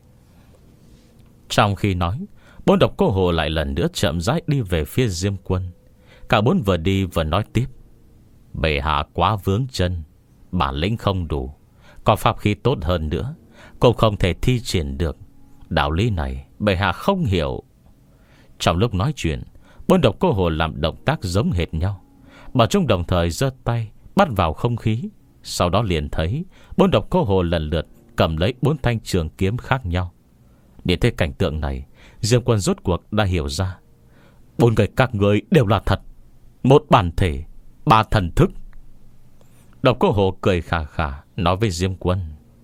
Trong khi nói, bốn Độc Cô Hồ lại lần nữa chậm rãi đi về phía Diêm Quân. Cả bốn vừa đi vừa nói tiếp: Bệ hạ quá vướng chân, bản lĩnh không đủ, có pháp khí tốt hơn nữa cũng không thể thi triển được. Đạo lý này bệ hạ không hiểu. Trong lúc nói chuyện, bốn Độc Cô Hồ làm động tác giống hệt nhau. Bọn chúng đồng thời giơ tay bắt vào không khí. Sau đó liền thấy bốn Độc Cô Hồ lần lượt cầm lấy bốn thanh trường kiếm khác nhau. Để thấy cảnh tượng này, Diêm Quân rốt cuộc đã hiểu ra: bốn người các người đều là thật, một bản thể, Ba thần thức. Độc Cô Hồ cười khà khà nói với Diêm Quân: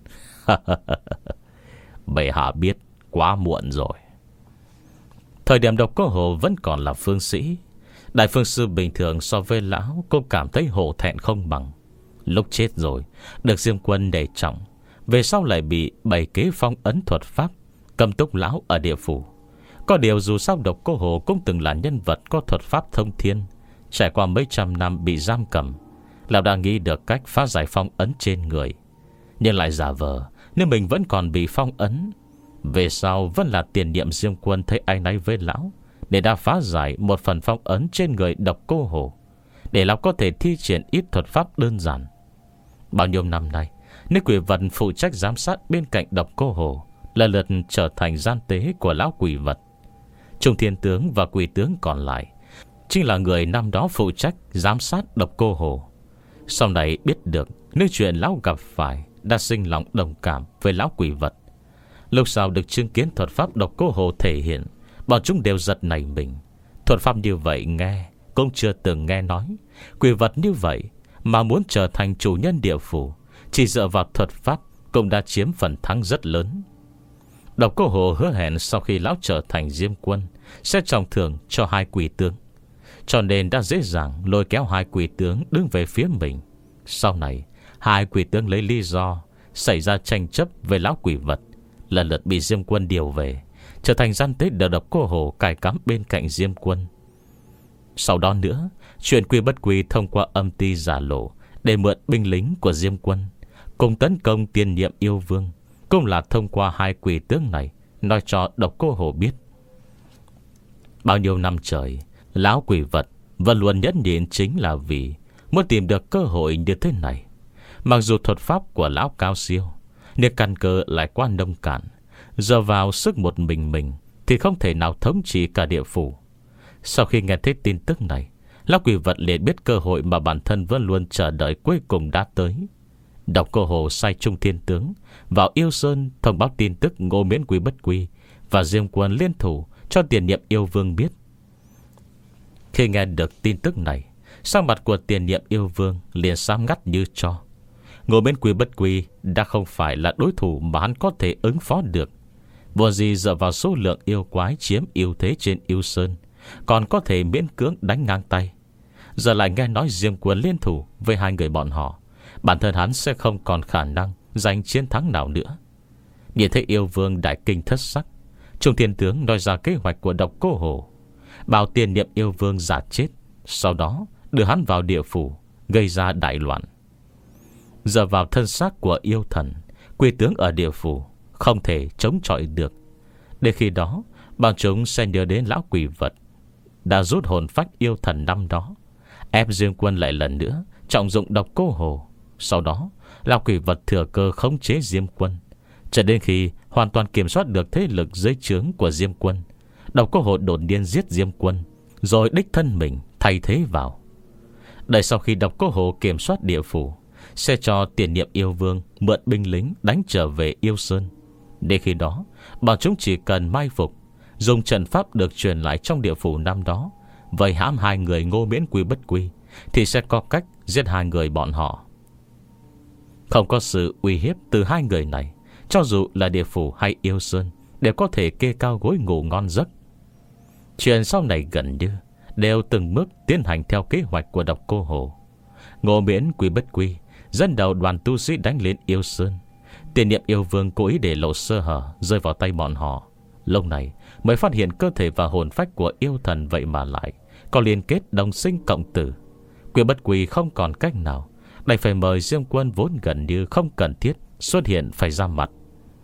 bệ hạ biết quá muộn rồi. Thời điểm Độc Cô Hồ vẫn còn là phương sĩ, đại phương sư bình thường so với lão cũng cảm thấy hổ thẹn không bằng. Lúc chết rồi được Diêm Quân đề trọng, về sau lại bị bày kế phong ấn thuật pháp cầm túc lão ở địa phủ. Có điều dù sao Độc Cô Hồ cũng từng là nhân vật có thuật pháp thông thiên, trải qua mấy trăm năm bị giam cầm, lão đã nghĩ được cách phá giải phong ấn trên người, nhưng lại giả vờ nếu mình vẫn còn bị phong ấn. Về sau vẫn là tiền nhiệm Diêm Quân thấy áy náy với lão, để đã phá giải một phần phong ấn trên người Độc Cô Hồ, để lão có thể thi triển ít thuật pháp đơn giản. Bao nhiêu năm nay, nếu quỷ vật phụ trách giám sát bên cạnh Độc Cô Hồ lần lượt trở thành gian tế của lão quỷ vật. Trung Thiên Tướng và quỷ tướng còn lại chính là người năm đó phụ trách giám sát Độc Cô Hồ. Sau này biết được nếu chuyện lão gặp phải, đã sinh lòng đồng cảm với lão quỷ vật. Lúc sau được chứng kiến thuật pháp Độc Cô Hồ thể hiện, bọn chúng đều giật nảy mình. Thuật pháp như vậy nghe cũng chưa từng nghe nói. Quỷ vật như vậy mà muốn trở thành chủ nhân địa phủ, chỉ dựa vào thuật pháp cũng đã chiếm phần thắng rất lớn. Độc Cô Hồ hứa hẹn sau khi lão trở thành Diêm Quân sẽ trọng thưởng cho hai quỷ tướng, cho nên đã dễ dàng lôi kéo hai quỷ tướng đứng về phía mình. Sau này hai quỷ tướng lấy lý do xảy ra tranh chấp về lão quỷ vật, lần lượt bị Diêm Quân điều về, trở thành gian tế được Độc Cô Hồ cài cắm bên cạnh Diêm Quân. Sau đó nữa, chuyện quy bất quy thông qua âm ti giả lộ để mượn binh lính của Diêm Quân cùng tấn công tiền nhiệm yêu vương, cũng là thông qua hai quỷ tướng này nói cho Độc Cô Hồ biết. Bao nhiêu năm trời, lão quỷ vật vẫn luôn nhẫn nhịn chính là vì muốn tìm được cơ hội như thế này. Mặc dù thuật pháp của lão cao siêu, nhưng căn cơ lại quá nông cạn, giờ vào sức một mình mình thì không thể nào thống trị cả địa phủ. Sau khi nghe thấy tin tức này, lão quỷ vật liền biết cơ hội mà bản thân vẫn luôn chờ đợi cuối cùng đã tới. Độc Cô Hồ sai Trung Thiên Tướng vào Yêu Sơn thông báo tin tức Ngô Miễn Quy bất quy và Diêm Quân liên thủ cho tiền nhiệm yêu vương biết. Khi nghe được tin tức này, sắc mặt của tiền nhiệm yêu vương liền xám ngắt như tro. Ngô Miễn Quy bất quy đã không phải là đối thủ mà hắn có thể ứng phó được. Vô gì dựa vào số lượng yêu quái chiếm ưu thế trên Yêu Sơn, còn có thể miễn cưỡng đánh ngang tay. Giờ lại nghe nói Diêm Quân liên thủ với hai người bọn họ, bản thân hắn sẽ không còn khả năng giành chiến thắng nào nữa. Nhìn thấy yêu vương đại kinh thất sắc, Trung Thiên Tướng nói ra kế hoạch của Độc Cô Hồ, bảo tiền nhiệm yêu vương giả chết, sau đó đưa hắn vào địa phủ, gây ra đại loạn. Giờ vào thân xác của yêu thần, quỷ tướng ở địa phủ không thể chống chọi được. Đến khi đó, bọn chúng sẽ nhớ đến lão quỷ vật đã rút hồn phách yêu thần năm đó, ép Diêm Quân lại lần nữa trọng dụng Độc Cô Hồ. Sau đó lão quỷ vật thừa cơ khống chế Diêm Quân, cho đến khi hoàn toàn kiểm soát được thế lực dưới trướng của Diêm Quân, Độc Cô Hồ đột nhiên giết Diêm Quân, rồi đích thân mình thay thế vào. Đợi sau khi Độc Cô Hồ kiểm soát địa phủ, sẽ cho tiền nhiệm yêu vương mượn binh lính đánh trở về Yêu Sơn. Đến khi đó, bọn chúng chỉ cần mai phục, dùng trận pháp được truyền lại trong địa phủ năm đó, vây hãm hai người Ngô Miễn Quy bất quy, thì sẽ có cách giết hai người bọn họ. Không có sự uy hiếp từ hai người này, cho dù là địa phủ hay Yêu Sơn đều có thể kê cao gối ngủ ngon giấc. Chuyện sau này gần như đều từng bước tiến hành theo kế hoạch của Độc Cô Hồ. Ngô Miễn Quy bất quy dẫn đầu đoàn tu sĩ đánh lên Yêu Sơn. Tiền nhiệm yêu vương cố ý để lộ sơ hở rơi vào tay bọn họ. Lúc này mới phát hiện cơ thể và hồn phách của yêu thần vậy mà lại có liên kết đồng sinh cộng tử. Quy bất quy không còn cách nào, đành phải mời Diêm Quân vốn gần như không cần thiết xuất hiện phải ra mặt.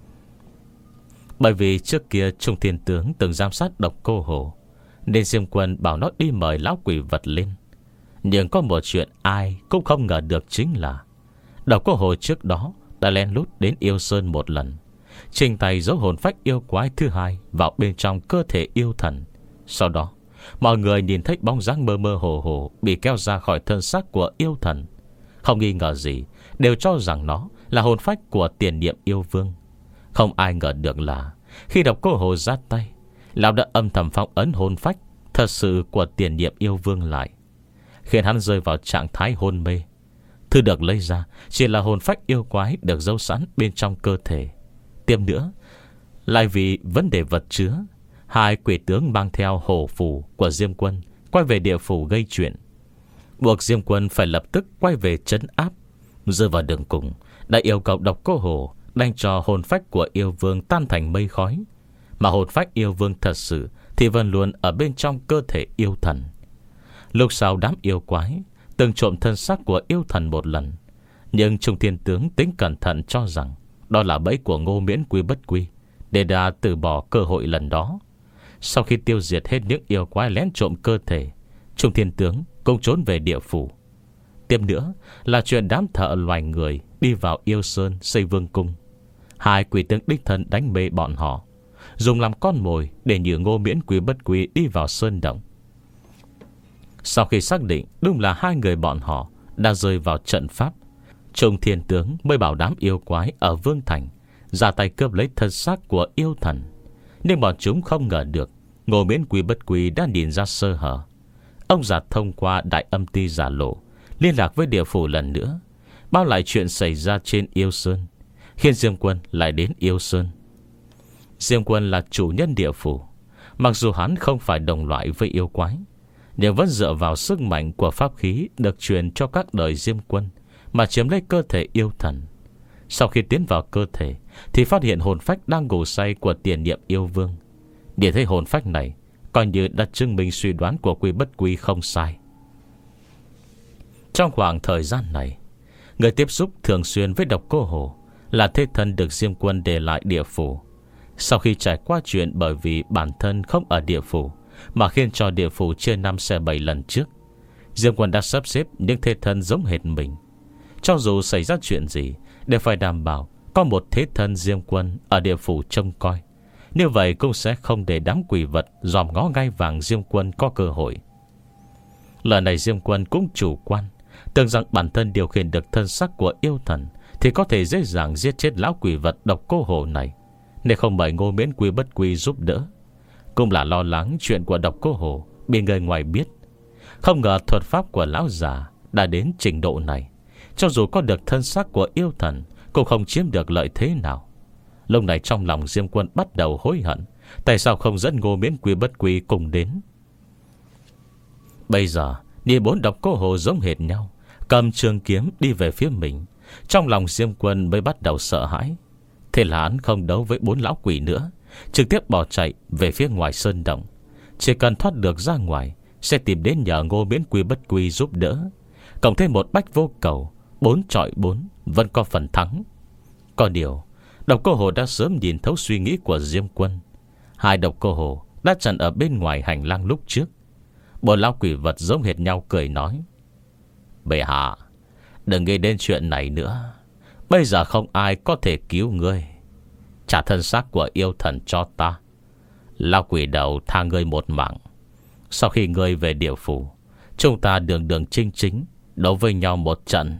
Bởi vì trước kia Trung Thiên Tướng từng giám sát Độc Cô Hồ, nên Diêm Quân bảo nó đi mời lão quỷ vật lên. Nhưng có một chuyện ai cũng không ngờ được chính là Độc Cô Hồ trước đó đã lén lút đến Yêu Sơn một lần, trình tay giấu hồn phách yêu quái thứ hai vào bên trong cơ thể yêu thần. Sau đó mọi người nhìn thấy bóng dáng mơ mơ hồ hồ bị kéo ra khỏi thân xác của yêu thần, không nghi ngờ gì, đều cho rằng nó là hồn phách của tiền nhiệm yêu vương. Không ai ngờ được là khi Độc Cô Hồ ra tay, lão đã âm thầm phong ấn hồn phách thật sự của tiền nhiệm yêu vương lại. khiến hắn rơi vào trạng thái hôn mê. Thứ được lấy ra chỉ là hồn phách yêu quái được giấu sẵn bên trong cơ thể. Tiếp nữa, lại vì vấn đề vật chứa, hai quỷ tướng mang theo hổ phù của Diêm Quân quay về địa phủ gây chuyện, buộc Diêm Quân phải lập tức quay về trấn áp. Rơi vào đường cùng, đã yêu cầu Độc Cô Hổ đánh cho hồn phách của yêu vương tan thành mây khói. Mà hồn phách yêu vương thật sự thì vẫn luôn ở bên trong cơ thể yêu thần. Lúc sau đám yêu quái từng trộm thân xác của yêu thần một lần, nhưng Trung Thiên Tướng tính cẩn thận cho rằng đó là bẫy của Ngô Miễn Quy Bất Quy, để đã từ bỏ cơ hội lần đó. Sau khi tiêu diệt hết những yêu quái lén trộm cơ thể, Trung Thiên Tướng cũng trốn về địa phủ. Tiếp nữa là chuyện đám thợ loài người đi vào Yêu Sơn xây vương cung. Hai quỷ tướng đích thân đánh mê bọn họ, dùng làm con mồi để nhử Ngô Miễn Quy Bất Quy đi vào sơn động. Sau khi xác định đúng là hai người bọn họ đã rơi vào trận pháp, Trung Thiên Tướng mới bảo đám yêu quái ở Vương Thành ra tay cướp lấy thân xác của yêu thần. Nhưng bọn chúng không ngờ được Ngô Miễn Quy Bất Quy đã nhìn ra sơ hở. Ông già thông qua đại âm ti giả lộ liên lạc với địa phủ lần nữa, báo lại chuyện xảy ra trên Yêu Sơn, khiến Diêm Quân lại đến Yêu Sơn. Diêm Quân là chủ nhân địa phủ, mặc dù hắn không phải đồng loại với yêu quái, nhưng vẫn dựa vào sức mạnh của pháp khí được truyền cho các đời Diêm Quân mà chiếm lấy cơ thể yêu thần. Sau khi tiến vào cơ thể thì phát hiện hồn phách đang ngủ say của tiền nhiệm yêu vương. Để thấy hồn phách này coi như đã chứng minh suy đoán của Quy Bất Quy không sai. Trong khoảng thời gian này, người tiếp xúc thường xuyên với Độc Cô Hổ là thế thân được Diêm Quân để lại địa phủ. Sau khi trải qua chuyện bởi vì bản thân không ở địa phủ mà khiến cho địa phủ chia năm xẻ bảy lần trước, Diêm Quân đã sắp xếp những thế thân giống hệt mình. Cho dù xảy ra chuyện gì đều phải đảm bảo có một thế thân Diêm Quân ở địa phủ trông coi. Như vậy cũng sẽ không để đám quỷ vật dòm ngó ngai vàng Diêm Quân có cơ hội. Lần này Diêm Quân cũng chủ quan, tưởng rằng bản thân điều khiển được thân sắc của yêu thần thì có thể dễ dàng giết chết lão quỷ vật Độc Cô Hổ này, nên không mời Ngô Miễn Quy Bất Quy giúp đỡ. Cũng là lo lắng chuyện của Độc Cô Hổ bị người ngoài biết. Không ngờ thuật pháp của lão già đã đến trình độ này, cho dù có được thân xác của yêu thần cũng không chiếm được lợi thế nào. Lúc này trong lòng Diêm Quân bắt đầu hối hận, tại sao không dẫn Ngô Miễn Quy Bất Quy cùng đến. Bây giờ nhìn bốn Độc Cô Hổ giống hệt nhau, cầm trường kiếm đi về phía mình, trong lòng Diêm Quân mới bắt đầu sợ hãi. Thế là hắn không đấu với bốn lão quỷ nữa, trực tiếp bỏ chạy về phía ngoài sơn động. Chỉ cần thoát được ra ngoài sẽ tìm đến nhờ Ngô Miễn Quy Bất Quy giúp đỡ. Cộng thêm một bách vô cầu, bốn chọi bốn vẫn có phần thắng. Có điều Độc Cô Hổ đã sớm nhìn thấu suy nghĩ của Diêm Quân. Hai Độc Cô Hổ đã chặn ở bên ngoài hành lang lúc trước. Bốn lão quỷ vật giống hệt nhau cười nói: Bệ hạ, đừng nghĩ đến chuyện này nữa. Bây giờ không ai có thể cứu ngươi. Trả thân xác của yêu thần cho ta. Lão quỷ đầu tha ngươi một mạng. Sau khi ngươi về địa phủ, chúng ta đường đường chính chính đấu với nhau một trận.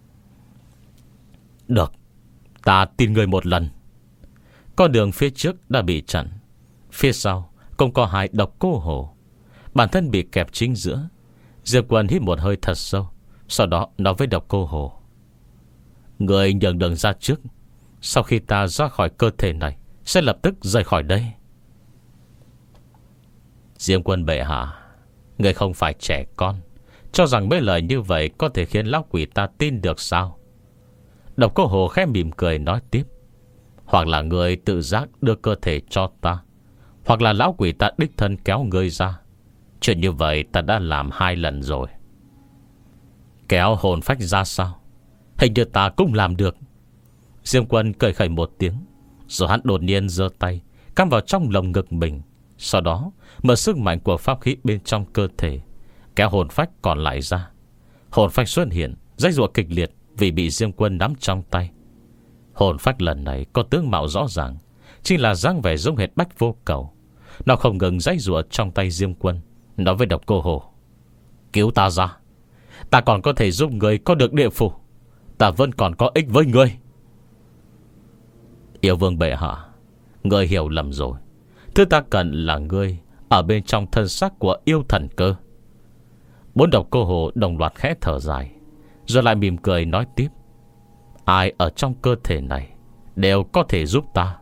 Được, ta tin ngươi một lần. Con đường phía trước đã bị chặn, phía sau cũng có hai Độc Cô Hổ. Bản thân bị kẹp chính giữa. Diệp Quân hít một hơi thật sâu, sau đó nói với Độc Cô Hổ: Người nhường đường ra trước. Sau khi ta ra khỏi cơ thể này sẽ lập tức rời khỏi đây. Diêm Quân bệ hạ, người không phải trẻ con, cho rằng mấy lời như vậy có thể khiến lão quỷ ta tin được sao? Độc Cô Hổ khẽ mỉm cười nói tiếp: Hoặc là người tự giác đưa cơ thể cho ta, hoặc là lão quỷ ta đích thân kéo người ra. Chuyện như vậy ta đã làm hai lần rồi. Kéo hồn phách ra sao? Hình như ta cũng làm được. Diêm Quân cười khẩy một tiếng, rồi hắn đột nhiên giơ tay cắm vào trong lồng ngực mình. Sau đó mở sức mạnh của pháp khí bên trong cơ thể, kéo hồn phách còn lại ra. Hồn phách xuất hiện dãy giụa kịch liệt vì bị Diêm Quân nắm trong tay. Hồn phách lần này có tướng mạo rõ ràng, chính là dáng vẻ giống hệt bách vô cầu. Nó không ngừng dãy giụa trong tay Diêm Quân, nói với Độc Cô Hổ: Cứu ta ra, ta còn có thể giúp người có được địa phủ. Ta vẫn còn có ích với ngươi. Yêu vương bệ hạ, ngươi hiểu lầm rồi. Thứ ta cần là ngươi ở bên trong thân xác của yêu thần cơ. Bốn độc cô hồ đồng loạt khẽ thở dài, rồi lại mỉm cười nói tiếp: ai ở trong cơ thể này đều có thể giúp ta.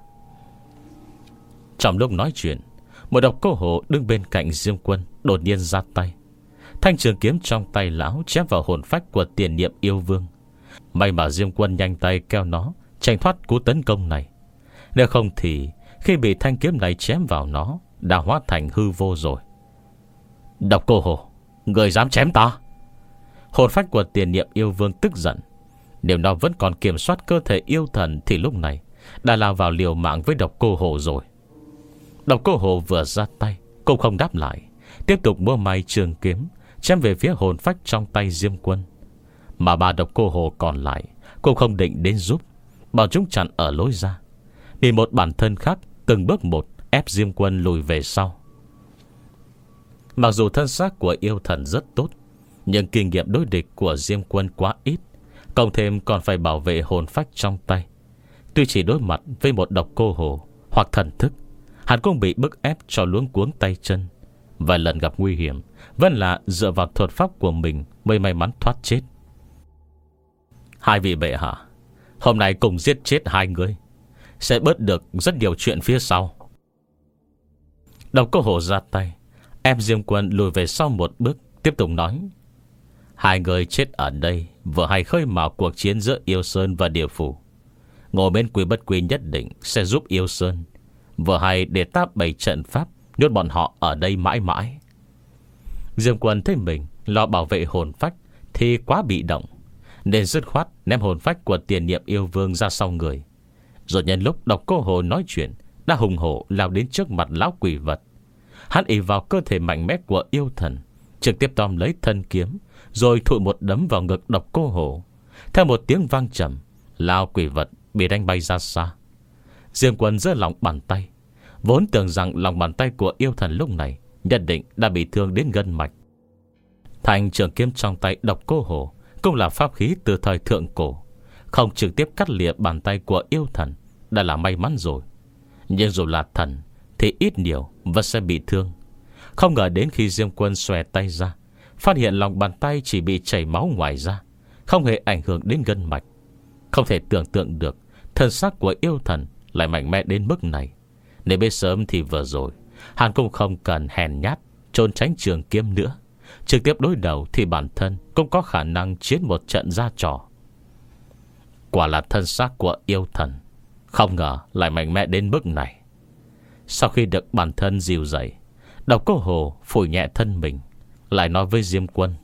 Trong lúc nói chuyện, một độc cô hồ đứng bên cạnh Diêm Quân đột nhiên ra tay. Thanh trường kiếm trong tay lão chém vào hồn phách của tiền niệm yêu vương. May mà Diêm Quân nhanh tay kéo nó tránh thoát cú tấn công này. Nếu không thì khi bị thanh kiếm này chém vào nó đã hóa thành hư vô rồi. Độc cô hồ, người dám chém ta? Hồn phách của tiền niệm yêu vương tức giận. Nếu nó vẫn còn kiểm soát cơ thể yêu thần thì lúc này đã lao vào liều mạng với độc cô hồ rồi. Độc cô hồ vừa ra tay cũng không đáp lại, tiếp tục múa may trường kiếm chém về phía hồn phách trong tay Diêm Quân. Mà ba độc cô hồ còn lại cũng không định đến giúp, bảo chúng chặn ở lối ra. Thì một bản thân khác từng bước một ép Diêm Quân lùi về sau. Mặc dù thân xác của yêu thần rất tốt, nhưng kinh nghiệm đối địch của Diêm Quân quá ít, cộng thêm còn phải bảo vệ hồn phách trong tay. Tuy chỉ đối mặt với một độc cô hồ hoặc thần thức, hắn cũng bị bức ép cho luống cuống tay chân. Vài lần gặp nguy hiểm vẫn là dựa vào thuật pháp của mình mới may mắn thoát chết. Hai vị bệ hạ, hôm nay cùng giết chết hai người sẽ bớt được rất nhiều chuyện phía sau. Độc cô hồ ra tay ép Diêm Quân lùi về sau một bước, tiếp tục nói: hai người chết ở đây vừa hay khơi mào cuộc chiến giữa Yêu Sơn và Địa Phủ. Ngồi bên Quy Bất Quy nhất định sẽ giúp Yêu Sơn, vừa hay để ta bày trận pháp nhốt bọn họ ở đây mãi mãi. Diêm Quân thấy mình lo bảo vệ hồn phách thì quá bị động, nên dứt khoát ném hồn phách của tiền niệm yêu vương ra sau người. Rồi nhân lúc độc cô hồ nói chuyện, đã hùng hổ lao đến trước mặt lão quỷ vật. Hắn ỷ vào cơ thể mạnh mẽ của yêu thần, trực tiếp tóm lấy thân kiếm, rồi thụi một đấm vào ngực độc cô hồ. Theo một tiếng vang trầm, lão quỷ vật bị đánh bay ra xa. Diêm Quân giơ lòng bàn tay, vốn tưởng rằng lòng bàn tay của yêu thần lúc này nhất định đã bị thương đến gân mạch. Thanh trường kiếm trong tay độc cô hồ cũng là pháp khí từ thời thượng cổ, không trực tiếp cắt lìa bàn tay của yêu thần đã là may mắn rồi. Nhưng dù là thần thì ít nhiều vẫn sẽ bị thương. Không ngờ đến khi Diêm Quân xòe tay ra, phát hiện lòng bàn tay chỉ bị chảy máu ngoài ra, không hề ảnh hưởng đến gân mạch. Không thể tưởng tượng được thân xác của yêu thần lại mạnh mẽ đến mức này. Nếu biết sớm thì vừa rồi hắn cũng không cần hèn nhát trốn tránh trường kiếm nữa, trực tiếp đối đầu thì bản thân cũng có khả năng chiến một trận ra trò. Quả là thân xác của yêu thần không ngờ lại mạnh mẽ đến mức này. Sau khi được bản thân dìu dậy, độc cô hồ phủi nhẹ thân mình, lại nói với Diêm Quân: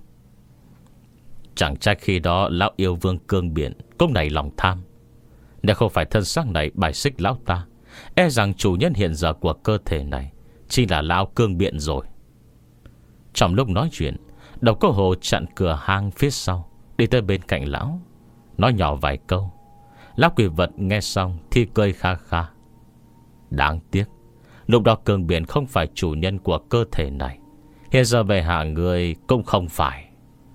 chẳng trách khi đó lão yêu vương cương biển cũng nảy lòng tham. Nếu không phải thân xác này bài xích lão ta, e rằng chủ nhân hiện giờ của cơ thể này chỉ là lão cương biện rồi. Trong lúc nói chuyện, độc cô hồ chặn cửa hang phía sau, đi tới bên cạnh lão, nói nhỏ vài câu. Lão quỷ vật nghe xong thì cười kha kha. Đáng tiếc lúc đó cương biện không phải chủ nhân của cơ thể này, hiện giờ về hạ người cũng không phải.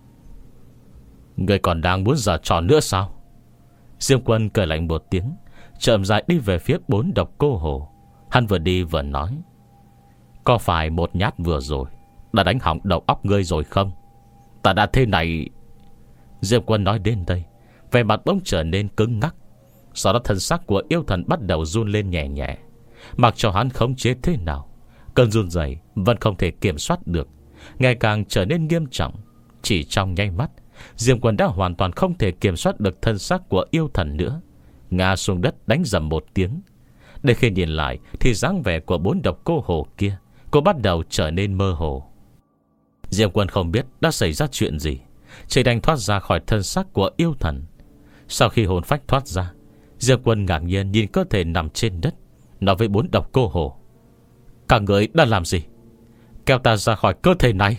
Người còn đang muốn giở trò nữa sao? Diêm Quân cười lạnh một tiếng, chậm rãi đi về phía bốn độc cô hồ. Hắn vừa đi vừa nói: có phải một nhát vừa rồi đã đánh hỏng đầu óc ngươi rồi không? Ta đã thế này. Diêm Quân nói đến đây, vẻ mặt bỗng trở nên cứng ngắc. Sau đó thân xác của yêu thần bắt đầu run lên nhẹ nhẹ. Mặc cho hắn khống chế thế nào, cơn run rẩy vẫn không thể kiểm soát được, ngày càng trở nên nghiêm trọng. Chỉ trong nháy mắt, Diêm Quân đã hoàn toàn không thể kiểm soát được thân xác của yêu thần nữa, ngã xuống đất đánh rầm một tiếng. Để khi nhìn lại thì dáng vẻ của bốn độc cô hồ kia cô bắt đầu trở nên mơ hồ. Diêm Quân không biết đã xảy ra chuyện gì, chỉ đành thoát ra khỏi thân xác của yêu thần. Sau khi hồn phách thoát ra, Diêm Quân ngạc nhiên nhìn cơ thể nằm trên đất, nói với bốn độc cô hồ: các người đã làm gì? Kéo ta ra khỏi cơ thể này.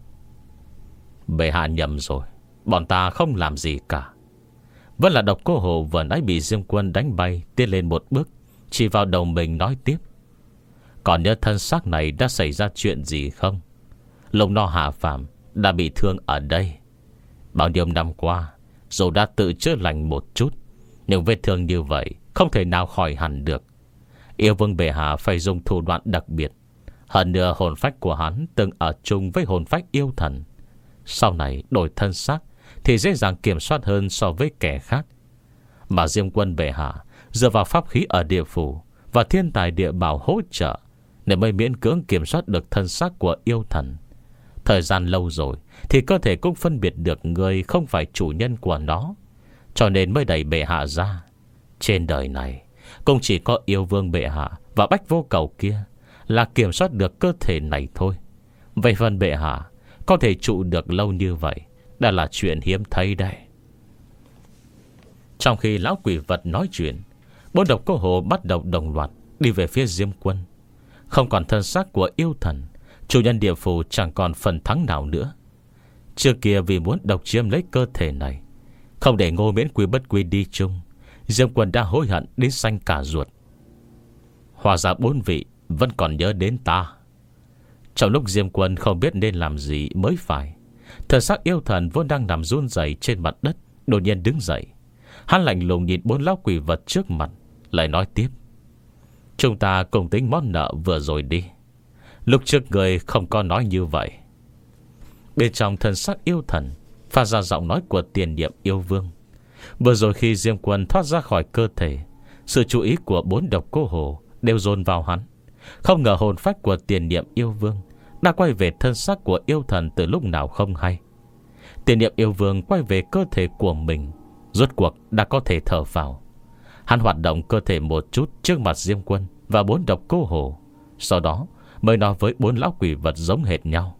Bệ hạ nhầm rồi, bọn ta không làm gì cả. Vẫn là độc cô hồ vừa nãy bị Diêm Quân đánh bay, tiến lên một bước, chỉ vào đầu mình nói tiếp: còn nhớ thân xác này đã xảy ra chuyện gì không? Lúc nó hạ phàm đã bị thương ở đây. Bao nhiêu năm qua, dù đã tự chữa lành một chút, nhưng vết thương như vậy không thể nào khỏi hẳn được. Yêu vương bệ hạ phải dùng thủ đoạn đặc biệt. Hơn nữa hồn phách của hắn từng ở chung với hồn phách yêu thần. sau này đổi thân xác thì dễ dàng kiểm soát hơn so với kẻ khác. Mà Diêm Quân bệ hạ dựa vào pháp khí ở địa phủ và thiên tài địa bảo hỗ trợ nên mới miễn cưỡng kiểm soát được thân xác của yêu thần. Thời gian lâu rồi thì cơ thể cũng phân biệt được người không phải chủ nhân của nó, cho nên mới đẩy bệ hạ ra. Trên đời này cũng chỉ có yêu vương bệ hạ và Bách Vô Cầu kia là kiểm soát được cơ thể này thôi. Vậy phần bệ hạ có thể trụ được lâu như vậy đã là chuyện hiếm thấy đây. Trong khi lão quỷ vật nói chuyện, bốn độc cô hồ bắt đầu đồng loạt đi về phía Diêm Quân. Không còn thân xác của yêu thần, chủ nhân địa phủ chẳng còn phần thắng nào nữa. Trước kia vì muốn độc chiếm lấy cơ thể này, không để Ngô Miễn Quy Bất Quy đi chung, Diêm Quân đã hối hận đến xanh cả ruột. Hóa ra bốn vị vẫn còn nhớ đến ta. Trong lúc Diêm Quân không biết nên làm gì mới phải, thần sắc yêu thần vốn đang nằm run rẩy trên mặt đất đột nhiên đứng dậy. Hắn lạnh lùng nhìn bốn lão quỷ vật trước mặt, lại nói tiếp: chúng ta cùng tính món nợ vừa rồi đi. Lúc trước người không có nói như vậy. Bên trong thần sắc yêu thần phát ra giọng nói của tiền nhiệm yêu vương. Vừa rồi khi Diêm Quân thoát ra khỏi cơ thể, sự chú ý của bốn độc cô hồ đều dồn vào hắn. Không ngờ hồn phách của tiền nhiệm yêu vương đã quay về thân xác của yêu thần từ lúc nào không hay. Tiền nhiệm yêu vương quay về cơ thể của mình, rốt cuộc đã có thể thở vào. Hắn hoạt động cơ thể một chút trước mặt Diêm Quân và bốn độc cô hồ, sau đó mới nói với bốn lão quỷ vật giống hệt nhau: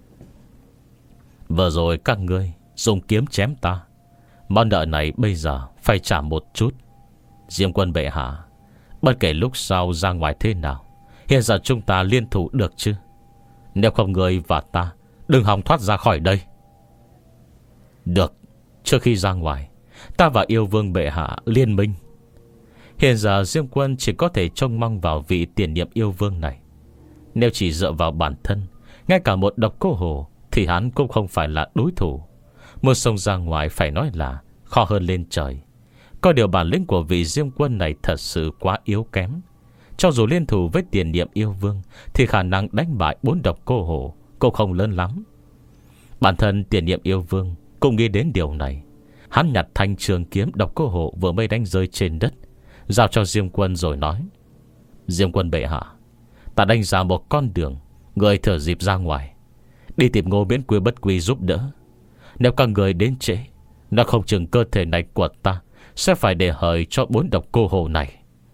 vừa rồi các ngươi dùng kiếm chém ta, món nợ này bây giờ phải trả một chút. Diêm Quân bệ hạ, bất kể lúc sau ra ngoài thế nào, hiện giờ chúng ta liên thủ được chứ? Nếu không ngươi và ta đừng hòng thoát ra khỏi đây. Được, trước khi ra ngoài, ta và yêu vương bệ hạ liên minh. Hiện giờ Diêm Quân chỉ có thể trông mong vào vị tiền nhiệm yêu vương này. Nếu chỉ dựa vào bản thân, ngay cả một độc cô hồ, thì hắn cũng không phải là đối thủ. Một sông ra ngoài phải nói là khó hơn lên trời. Có điều bản lĩnh của vị Diêm Quân này thật sự quá yếu kém. Cho dù liên thủ với tiền nhiệm yêu vương thì khả năng đánh bại bốn độc cô hồ cũng không lớn lắm. Bản thân tiền nhiệm yêu vương cũng nghĩ đến điều này. Hắn nhặt thanh trường kiếm độc cô hồ vừa mới đánh rơi trên đất, giao cho Diêm Quân rồi nói: Diêm Quân bệ hạ, ta đánh ra một con đường, người thừa dịp ra ngoài, đi tìm Ngô Miễn Quy Bất Quy giúp đỡ. Nếu các người đến trễ, nó không chừng cơ thể này của ta sẽ phải để hời cho bốn độc cô hồ này.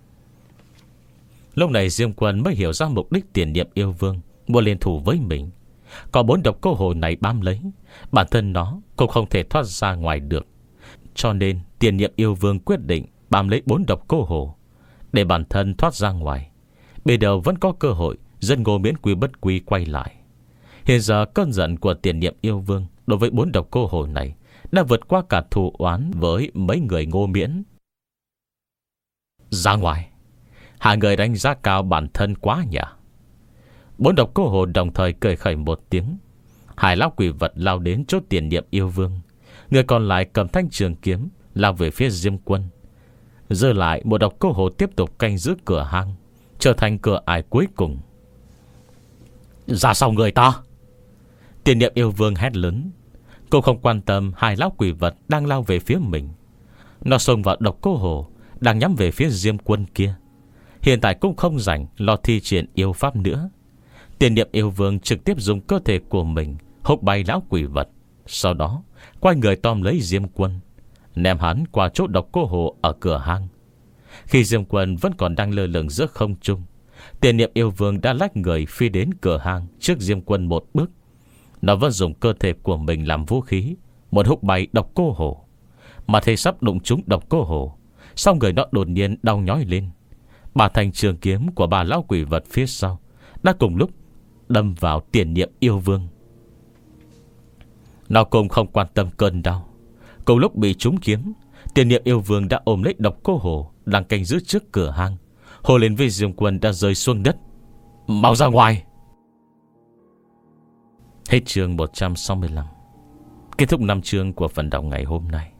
Lúc này Diêm Quân mới hiểu ra mục đích tiền nhiệm yêu vương muốn liên thủ với mình. Có bốn độc cô hồ này bám lấy, bản thân nó cũng không thể thoát ra ngoài được. Cho nên tiền nhiệm yêu vương quyết định bám lấy bốn độc cô hồ để bản thân thoát ra ngoài. Bây giờ vẫn có cơ hội dẫn Ngô Miễn Quy Bất Quy quay lại. Hiện giờ cơn giận của tiền nhiệm yêu vương đối với bốn độc cô hồ này đã vượt qua cả thù oán với mấy người Ngô Miễn. Ra ngoài, hai người đánh giá cao bản thân quá nhỉ? Bốn độc cô hồ đồng thời cười khẩy một tiếng. Hai lão quỷ vật lao đến chỗ tiền nhiệm yêu vương. Người còn lại cầm thanh trường kiếm lao về phía Diêm Quân. Giờ lại một độc cô hồ tiếp tục canh giữ cửa hang, trở thành cửa ải cuối cùng. Ra sau người ta! Tiền nhiệm yêu vương hét lớn. Cô không quan tâm hai lão quỷ vật đang lao về phía mình. Nó xông vào độc cô hồ đang nhắm về phía Diêm Quân kia. Hiện tại cũng không rảnh lo thi triển yêu pháp nữa. Tiền nhiệm yêu vương trực tiếp dùng cơ thể của mình húc bay lão quỷ vật, sau đó quay người tóm lấy Diêm Quân, ném hắn qua chỗ độc cô hồ ở cửa hang. Khi Diêm Quân vẫn còn đang lơ lửng giữa không trung, tiền nhiệm yêu vương đã lách người phi đến cửa hang trước Diêm Quân một bước. Nó vẫn dùng cơ thể của mình làm vũ khí, một húc bay độc cô hồ. Mà thấy sắp đụng trúng độc cô hồ, xong người nó đột nhiên đau nhói lên. Bà thanh trường kiếm của bà lão quỷ vật phía sau đã cùng lúc đâm vào tiền nhiệm yêu vương. Nó cũng không quan tâm cơn đau. Cùng lúc bị trúng kiếm, tiền nhiệm yêu vương đã ôm lấy độc cô hồ đang canh giữ trước cửa hang, hồ lên với Diêm Quân đã rơi xuống đất: mau ra ngoài! Hết chương một trăm sáu mươi lăm. Kết thúc năm chương của phần đọc ngày hôm nay.